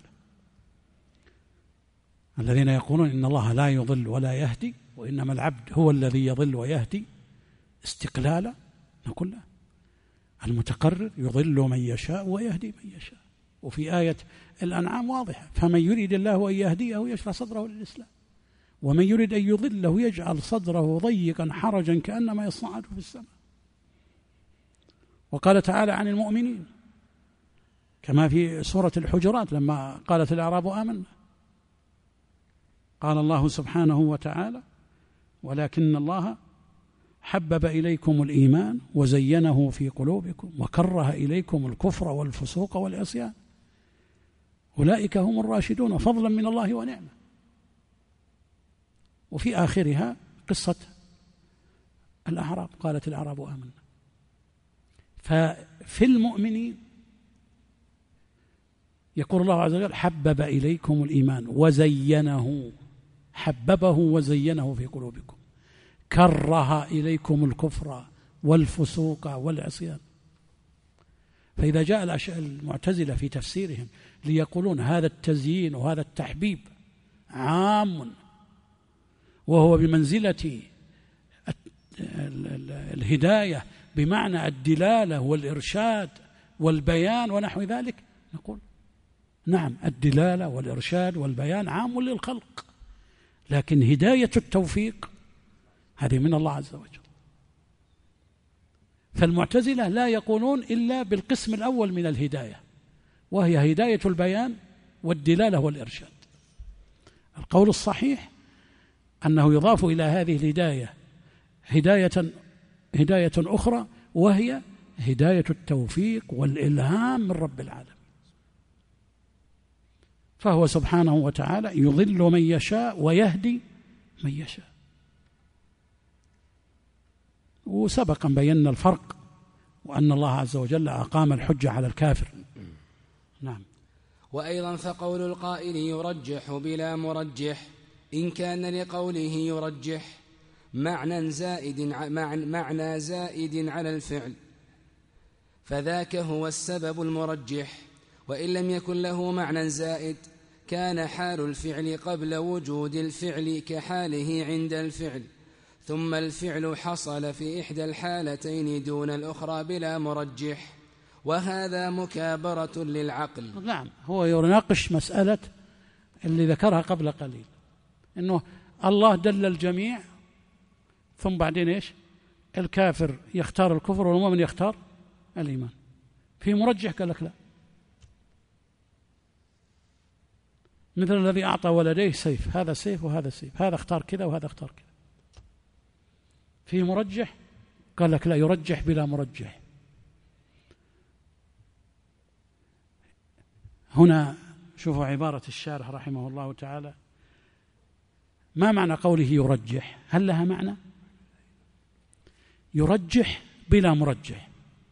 الذين يقولون إن الله لا يضل ولا يهدي، وإنما العبد هو الذي يضل ويهدي استقلالا. نقول لا، المتقرر يضل من يشاء ويهدي من يشاء، وفي آية الأنعام واضحة: فمن يريد الله أن يهديه يشرح صدره للإسلام، ومن يريد أن يضله يجعل صدره ضيقا حرجا كأنما يصعد في السماء. وقال تعالى عن المؤمنين كما في سورة الحجرات لما قالت الأعراب آمنا، قال الله سبحانه وتعالى: ولكن الله حبب إليكم الإيمان وزينه في قلوبكم وكره إليكم الكفر والفسوق والعصيان أولئك هم الراشدون فضلا من الله ونعمة. وفي آخرها قصة الأعراب، قالت الأعراب آمنا. ففي المؤمنين يقول الله عز وجل: حبب إليكم الإيمان وزينه، حببه وزينه في قلوبكم، كره إليكم الكفر والفسوق والعصيان. فإذا جاء المعتزلة في تفسيرهم ليقولون هذا التزيين وهذا التحبيب عام وهو بمنزلة الهداية بمعنى الدلالة والإرشاد والبيان ونحو ذلك، نقول نعم، الدلالة والإرشاد والبيان عام للخلق، لكن هداية التوفيق هذه من الله عز وجل. فالمعتزلة لا يقولون إلا بالقسم الأول من الهداية، وهي هداية البيان والدلالة والإرشاد. القول الصحيح أنه يضاف إلى هذه الهداية هداية أخرى، وهي هداية التوفيق والإلهام من رب العالمين. فهو سبحانه وتعالى يضل من يشاء ويهدي من يشاء. وسبقا بينا الفرق، وأن الله عز وجل أقام الحجة على الكافر. نعم. وأيضا فقول القائل يرجح بلا مرجح إن كان لقوله يرجح معنى زائد على الفعل فذاك هو السبب المرجح، وإن لم يكن له معنى زائد كان حال الفعل قبل وجود الفعل كحاله عند الفعل، ثم الفعل حصل في إحدى الحالتين دون الأخرى بلا مرجح، وهذا مكابرة للعقل. نعم، هو يناقش مسألة اللي ذكرها قبل قليل، إنه الله دل الجميع ثم بعدين إيش؟ الكافر يختار الكفر والمؤمن يختار الإيمان. في مرجح؟ قال لك لا. مثل الذي أعطى ولديه سيف، هذا سيف وهذا سيف، هذا اختار كذا وهذا اختار كذا. في مرجح؟ قال لك لا، يرجح بلا مرجح. هنا شوفوا عبارة الشارح رحمه الله تعالى، ما معنى قوله يرجح؟ هل لها معنى؟ يرجح بلا مرجح،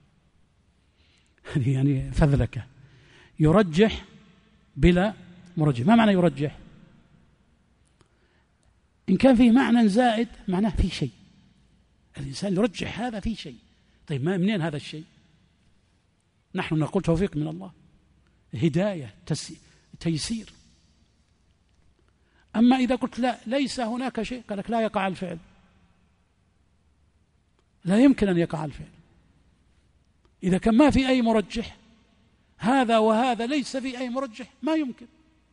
يعني فذلكة. يرجح بلا مرجح، ما معنى يرجح؟ إن كان فيه معنى زائد معناه فيه شيء، الإنسان يرجح هذا فيه شيء. طيب ما منين هذا الشيء؟ نحن نقول توفيق من الله، هداية، تيسير. أما إذا قلت لا ليس هناك شيء، قال لك لا يقع الفعل، لا يمكن أن يقع الفعل. إذا كان ما في أي مرجح، هذا وهذا ليس في أي مرجح، ما يمكن.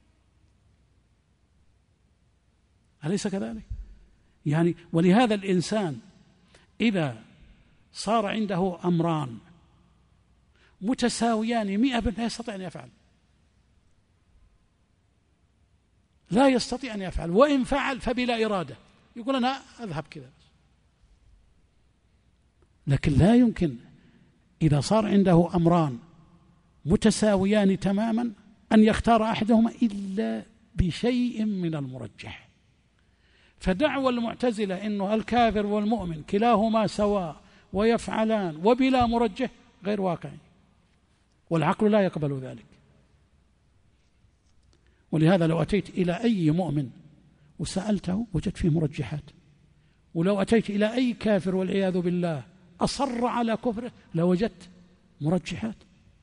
أليس كذلك؟ يعني ولهذا الإنسان إذا صار عنده أمران متساويان 100% لا يستطيع أن يفعل، لا يستطيع أن يفعل، وإن فعل فبلا إرادة، يقول أنا أذهب كذا. لكن لا يمكن إذا صار عنده أمران متساويان تماما أن يختار أحدهما إلا بشيء من المرجح. فدعوى المعتزلة إنه الكافر والمؤمن كلاهما سواء ويفعلان وبلا مرجح غير واقعي، والعقل لا يقبل ذلك. ولهذا لو أتيت إلى أي مؤمن وسألته وجدت فيه مرجحات، ولو أتيت إلى أي كافر والعياذ بالله أصر على كفره لوجدت مرجحات.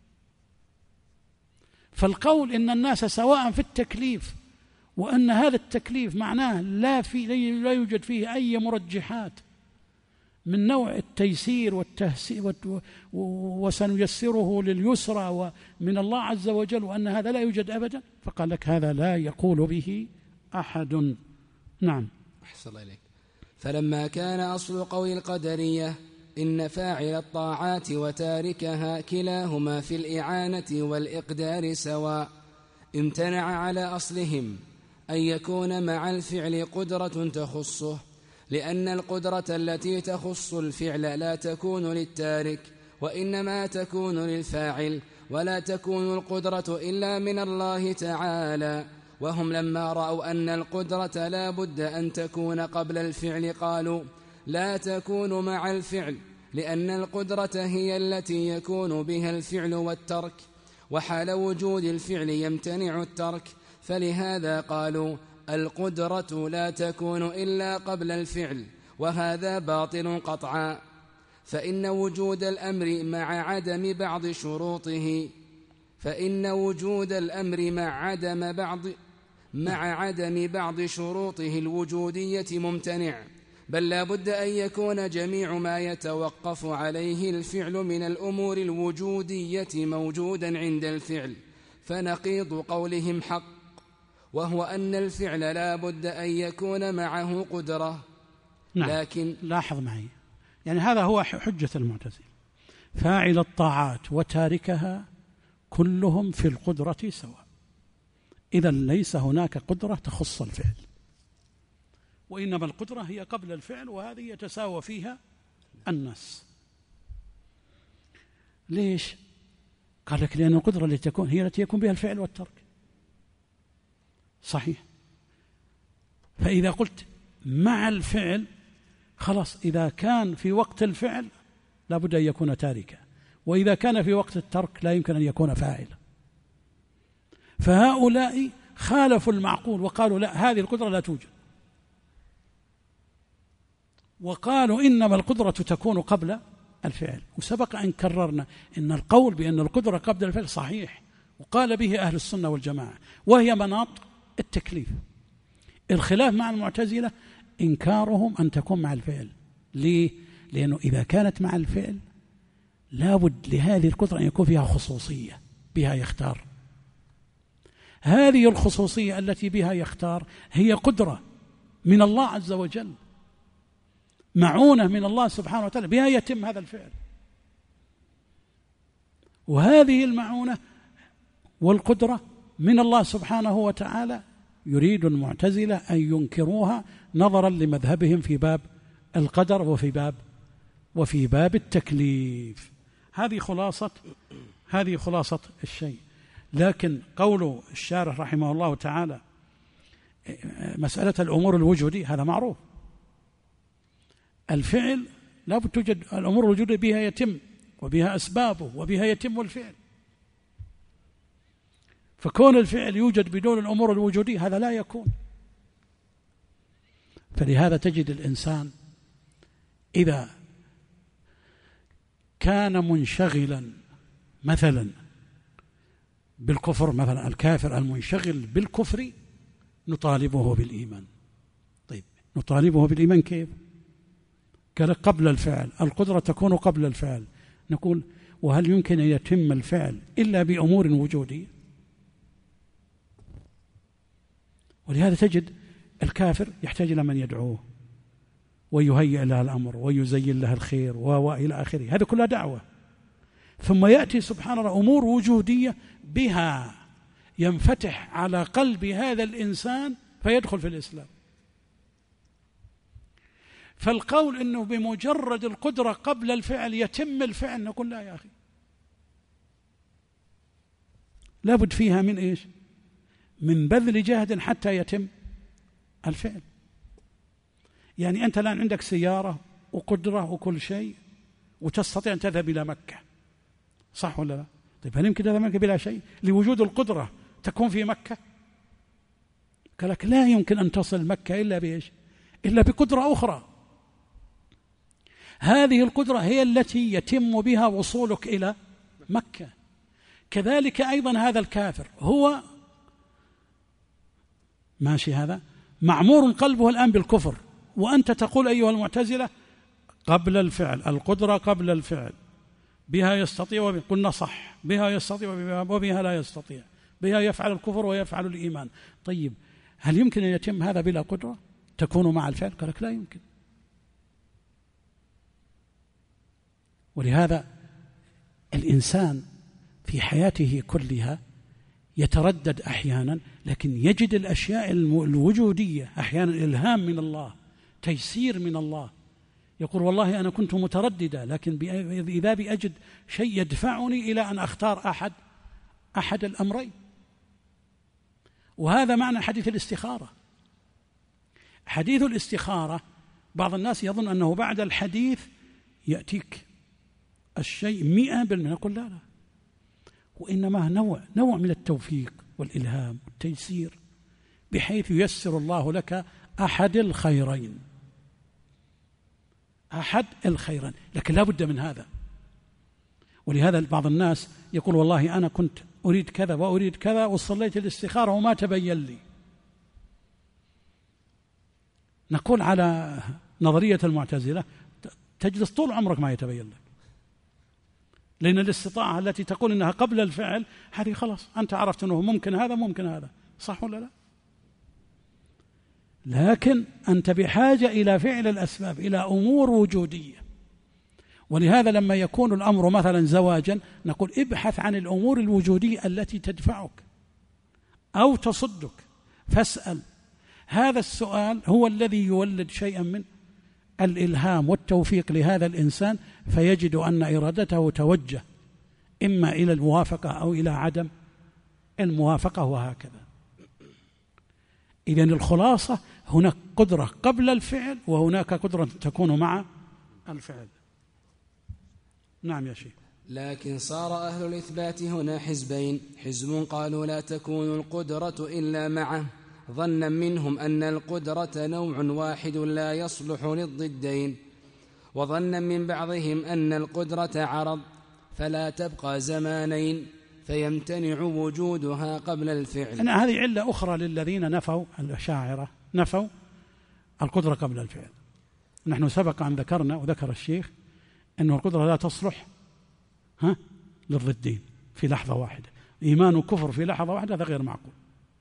فالقول إن الناس سواء في التكليف، وأن هذا التكليف معناه لا يوجد فيه أي مرجحات من نوع التيسير والتهسير وسنيسره لليسرى ومن الله عز وجل، وأن هذا لا يوجد أبدا، فقال لك هذا لا يقول به أحد. نعم. أحسن الله إليك. فلما كان أصل قول القدرية إن فاعل الطاعات وتاركها كلاهما في الإعانة والإقدار سواء، امتنع على أصلهم أن يكون مع الفعل قدرة تخصه، لأن القدرة التي تخص الفعل لا تكون للتارك وإنما تكون للفاعل، ولا تكون القدرة إلا من الله تعالى. وهم لما رأوا أن القدرة لا بد أن تكون قبل الفعل قالوا لا تكون مع الفعل، لأن القدرة هي التي يكون بها الفعل والترك، وحال وجود الفعل يمتنع الترك، فلهذا قالوا القدرة لا تكون إلا قبل الفعل، وهذا باطل قطعا. فإن وجود الأمر مع عدم بعض شروطه مع عدم بعض شروطه الوجودية ممتنع، بل لا بد أن يكون جميع ما يتوقف عليه الفعل من الأمور الوجودية موجودا عند الفعل، فنقيض قولهم حق، وهو أن الفعل لا بد أن يكون معه قدرة. نعم. لكن لاحظ معي، يعني هذا هو حجة المعتزلة، فاعل الطاعات وتاركها كلهم في القدرة سواء، إذا ليس هناك قدرة تخص الفعل، وإنما القدرة هي قبل الفعل، وهذه يتساوى فيها الناس. ليش؟ قال لك لأن القدرة التي تكون هي التي يكون بها الفعل والترك، صحيح. فإذا قلت مع الفعل خلاص، إذا كان في وقت الفعل لابد أن يكون تاركا، وإذا كان في وقت الترك لا يمكن أن يكون فاعلا. فهؤلاء خالفوا المعقول وقالوا لا، هذه القدرة لا توجد، وقالوا إنما القدرة تكون قبل الفعل. وسبق أن كررنا إن القول بأن القدرة قبل الفعل صحيح، وقال به أهل السنة والجماعة، وهي مناط التكليف. الخلاف مع المعتزلة إنكارهم أن تكون مع الفعل. ليه؟ لأنه إذا كانت مع الفعل لابد لهذه القدرة أن يكون فيها خصوصية بها يختار. هذه الخصوصية التي بها يختار هي قدرة من الله عز وجل، معونة من الله سبحانه وتعالى، بها يتم هذا الفعل. وهذه المعونة والقدرة من الله سبحانه وتعالى يريد المعتزلة أن ينكروها نظرا لمذهبهم في باب القدر وفي باب التكليف. هذه خلاصة الشيء. لكن قول الشارح رحمه الله تعالى مسألة الأمور الوجودية هذا معروف. الفعل لا بد توجد الأمور الوجودية، بها يتم وبها أسبابه وبها يتم الفعل. فكون الفعل يوجد بدون الأمور الوجودية هذا لا يكون. فلهذا تجد الإنسان إذا كان منشغلا مثلا بالكفر، مثلا الكافر المنشغل بالكفر نطالبه بالإيمان. طيب نطالبه بالإيمان كيف؟ قال قبل الفعل، القدرة تكون قبل الفعل. نقول وهل يمكن أن يتم الفعل إلا بأمور وجودية؟ ولهذا تجد الكافر يحتاج إلى من يدعوه ويهيئ له الأمر ويزين له الخير وإلى آخره، هذا كلها دعوة. ثم يأتي سبحان الله أمور وجودية بها ينفتح على قلب هذا الإنسان فيدخل في الإسلام. فالقول أنه بمجرد القدرة قبل الفعل يتم الفعل، نقول لا يا أخي، لابد فيها من إيش؟ من بذل جهد حتى يتم الفعل. يعني أنت الآن عندك سيارة وقدرة وكل شيء وتستطيع أن تذهب إلى مكة، صح ولا لا؟ طيب هل يمكن تذهب مكة بلا شيء لوجود القدرة تكون في مكة؟ قال لك لا يمكن أن تصل مكة إلا بإيش؟ إلا بقدرة أخرى. هذه القدرة هي التي يتم بها وصولك إلى مكة. كذلك أيضا هذا الكافر هو ماشي، هذا معمور قلبه الآن بالكفر، وأنت تقول أيها المعتزلة قبل الفعل، القدرة قبل الفعل، بها يستطيع قلنا صح، بها يستطيع وبها لا يستطيع، بها يفعل الكفر ويفعل الإيمان. طيب هل يمكن أن يتم هذا بلا قدرة تكون مع الفعل؟ قال لك لا يمكن. ولهذا الإنسان في حياته كلها يتردد أحيانا، لكن يجد الأشياء الوجودية أحيانا إلهام من الله، تيسير من الله. يقول والله أنا كنت مترددا، لكن إذا بأجد شيء يدفعني إلى أن أختار أحد الأمرين. وهذا معنى حديث الاستخارة. حديث الاستخارة بعض الناس يظن أنه بعد الحديث يأتيك الشيء 100%. نقول لا، وإنما نوع من التوفيق والإلهام والتيسير، بحيث ييسر الله لك أحد الخيرين، لكن لا بد من هذا. ولهذا بعض الناس يقول والله أنا كنت أريد كذا وأريد كذا وصليت الاستخارة وما تبين لي. نقول على نظرية المعتزلة تجلس طول عمرك ما يتبين لك، لأن الاستطاعة التي تقول إنها قبل الفعل هذه خلاص أنت عرفت أنه ممكن هذا ممكن هذا، صح ولا لا؟ لكن أنت بحاجة إلى فعل الأسباب، إلى أمور وجودية. ولهذا لما يكون الأمر مثلا زواجا نقول ابحث عن الأمور الوجودية التي تدفعك أو تصدك، فاسأل. هذا السؤال هو الذي يولد شيئا من الإلهام والتوفيق لهذا الإنسان، فيجد أن إرادته توجه إما إلى الموافقة أو إلى عدم الموافقة، وهكذا. إذن الخلاصة هناك قدرة قبل الفعل وهناك قدرة تكون مع الفعل. نعم يا شيخ. لكن صار أهل الإثبات هنا حزبين، حزب قالوا لا تكون القدرة إلا معه ظنا منهم أن القدرة نوع واحد لا يصلح للضدين، وظنا من بعضهم أن القدرة عرض فلا تبقى زمانين فيمتنع وجودها قبل الفعل. أنا هذه علة أخرى للذين نفوا الأشاعرة، نفوا القدرة قبل الفعل. نحن سبق أن ذكرنا وذكر الشيخ أن القدرة لا تصلح للضدين في لحظة واحدة، إيمان وكفر في لحظة واحدة هذا غير معقول.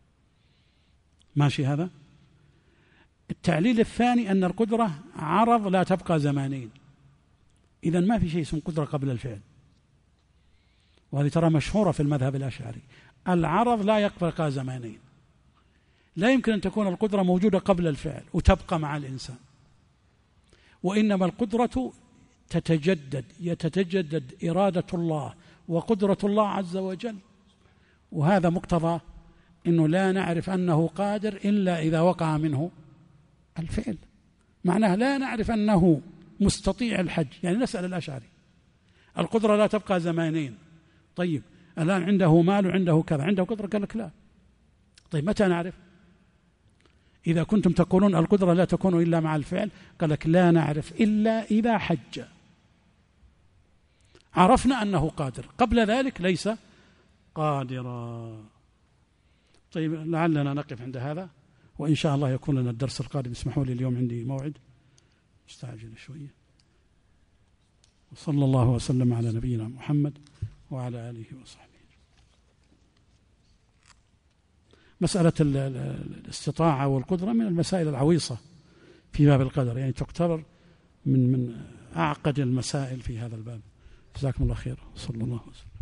ماشي هذا. التعليل الثاني أن القدرة عرض لا تبقى زمانين، إذن ما في شيء اسمه قدرة قبل الفعل، وهذه ترى مشهورة في المذهب الأشعري. العرض لا يبقى زمانين، لا يمكن أن تكون القدرة موجودة قبل الفعل وتبقى مع الإنسان، وإنما القدرة يتجدد إرادة الله وقدرة الله عز وجل، وهذا مقتضى إنه لا نعرف أنه قادر إلا إذا وقع منه الفعل. معناه لا نعرف أنه مستطيع الحج، يعني نسأل الأشعري القدرة لا تبقى زمانين، طيب الآن عنده مال وعنده كذا، عنده قدرة؟ قال لك لا. طيب متى نعرف؟ إذا كنتم تقولون القدرة لا تكون إلا مع الفعل، قال لك لا نعرف إلا إذا حج، عرفنا أنه قادر، قبل ذلك ليس قادرا. طيب لعلنا نقف عند هذا، وإن شاء الله يكون لنا الدرس القادم. اسمحوا لي اليوم عندي موعد مستعجل شوية. وصلى الله وسلم على نبينا محمد وعلى آله وصحبه. مسألة الاستطاعة والقدرة من المسائل العويصة في باب القدر، يعني تعتبر من أعقد المسائل في هذا الباب. جزاكم الله خير. صلى الله وسلم.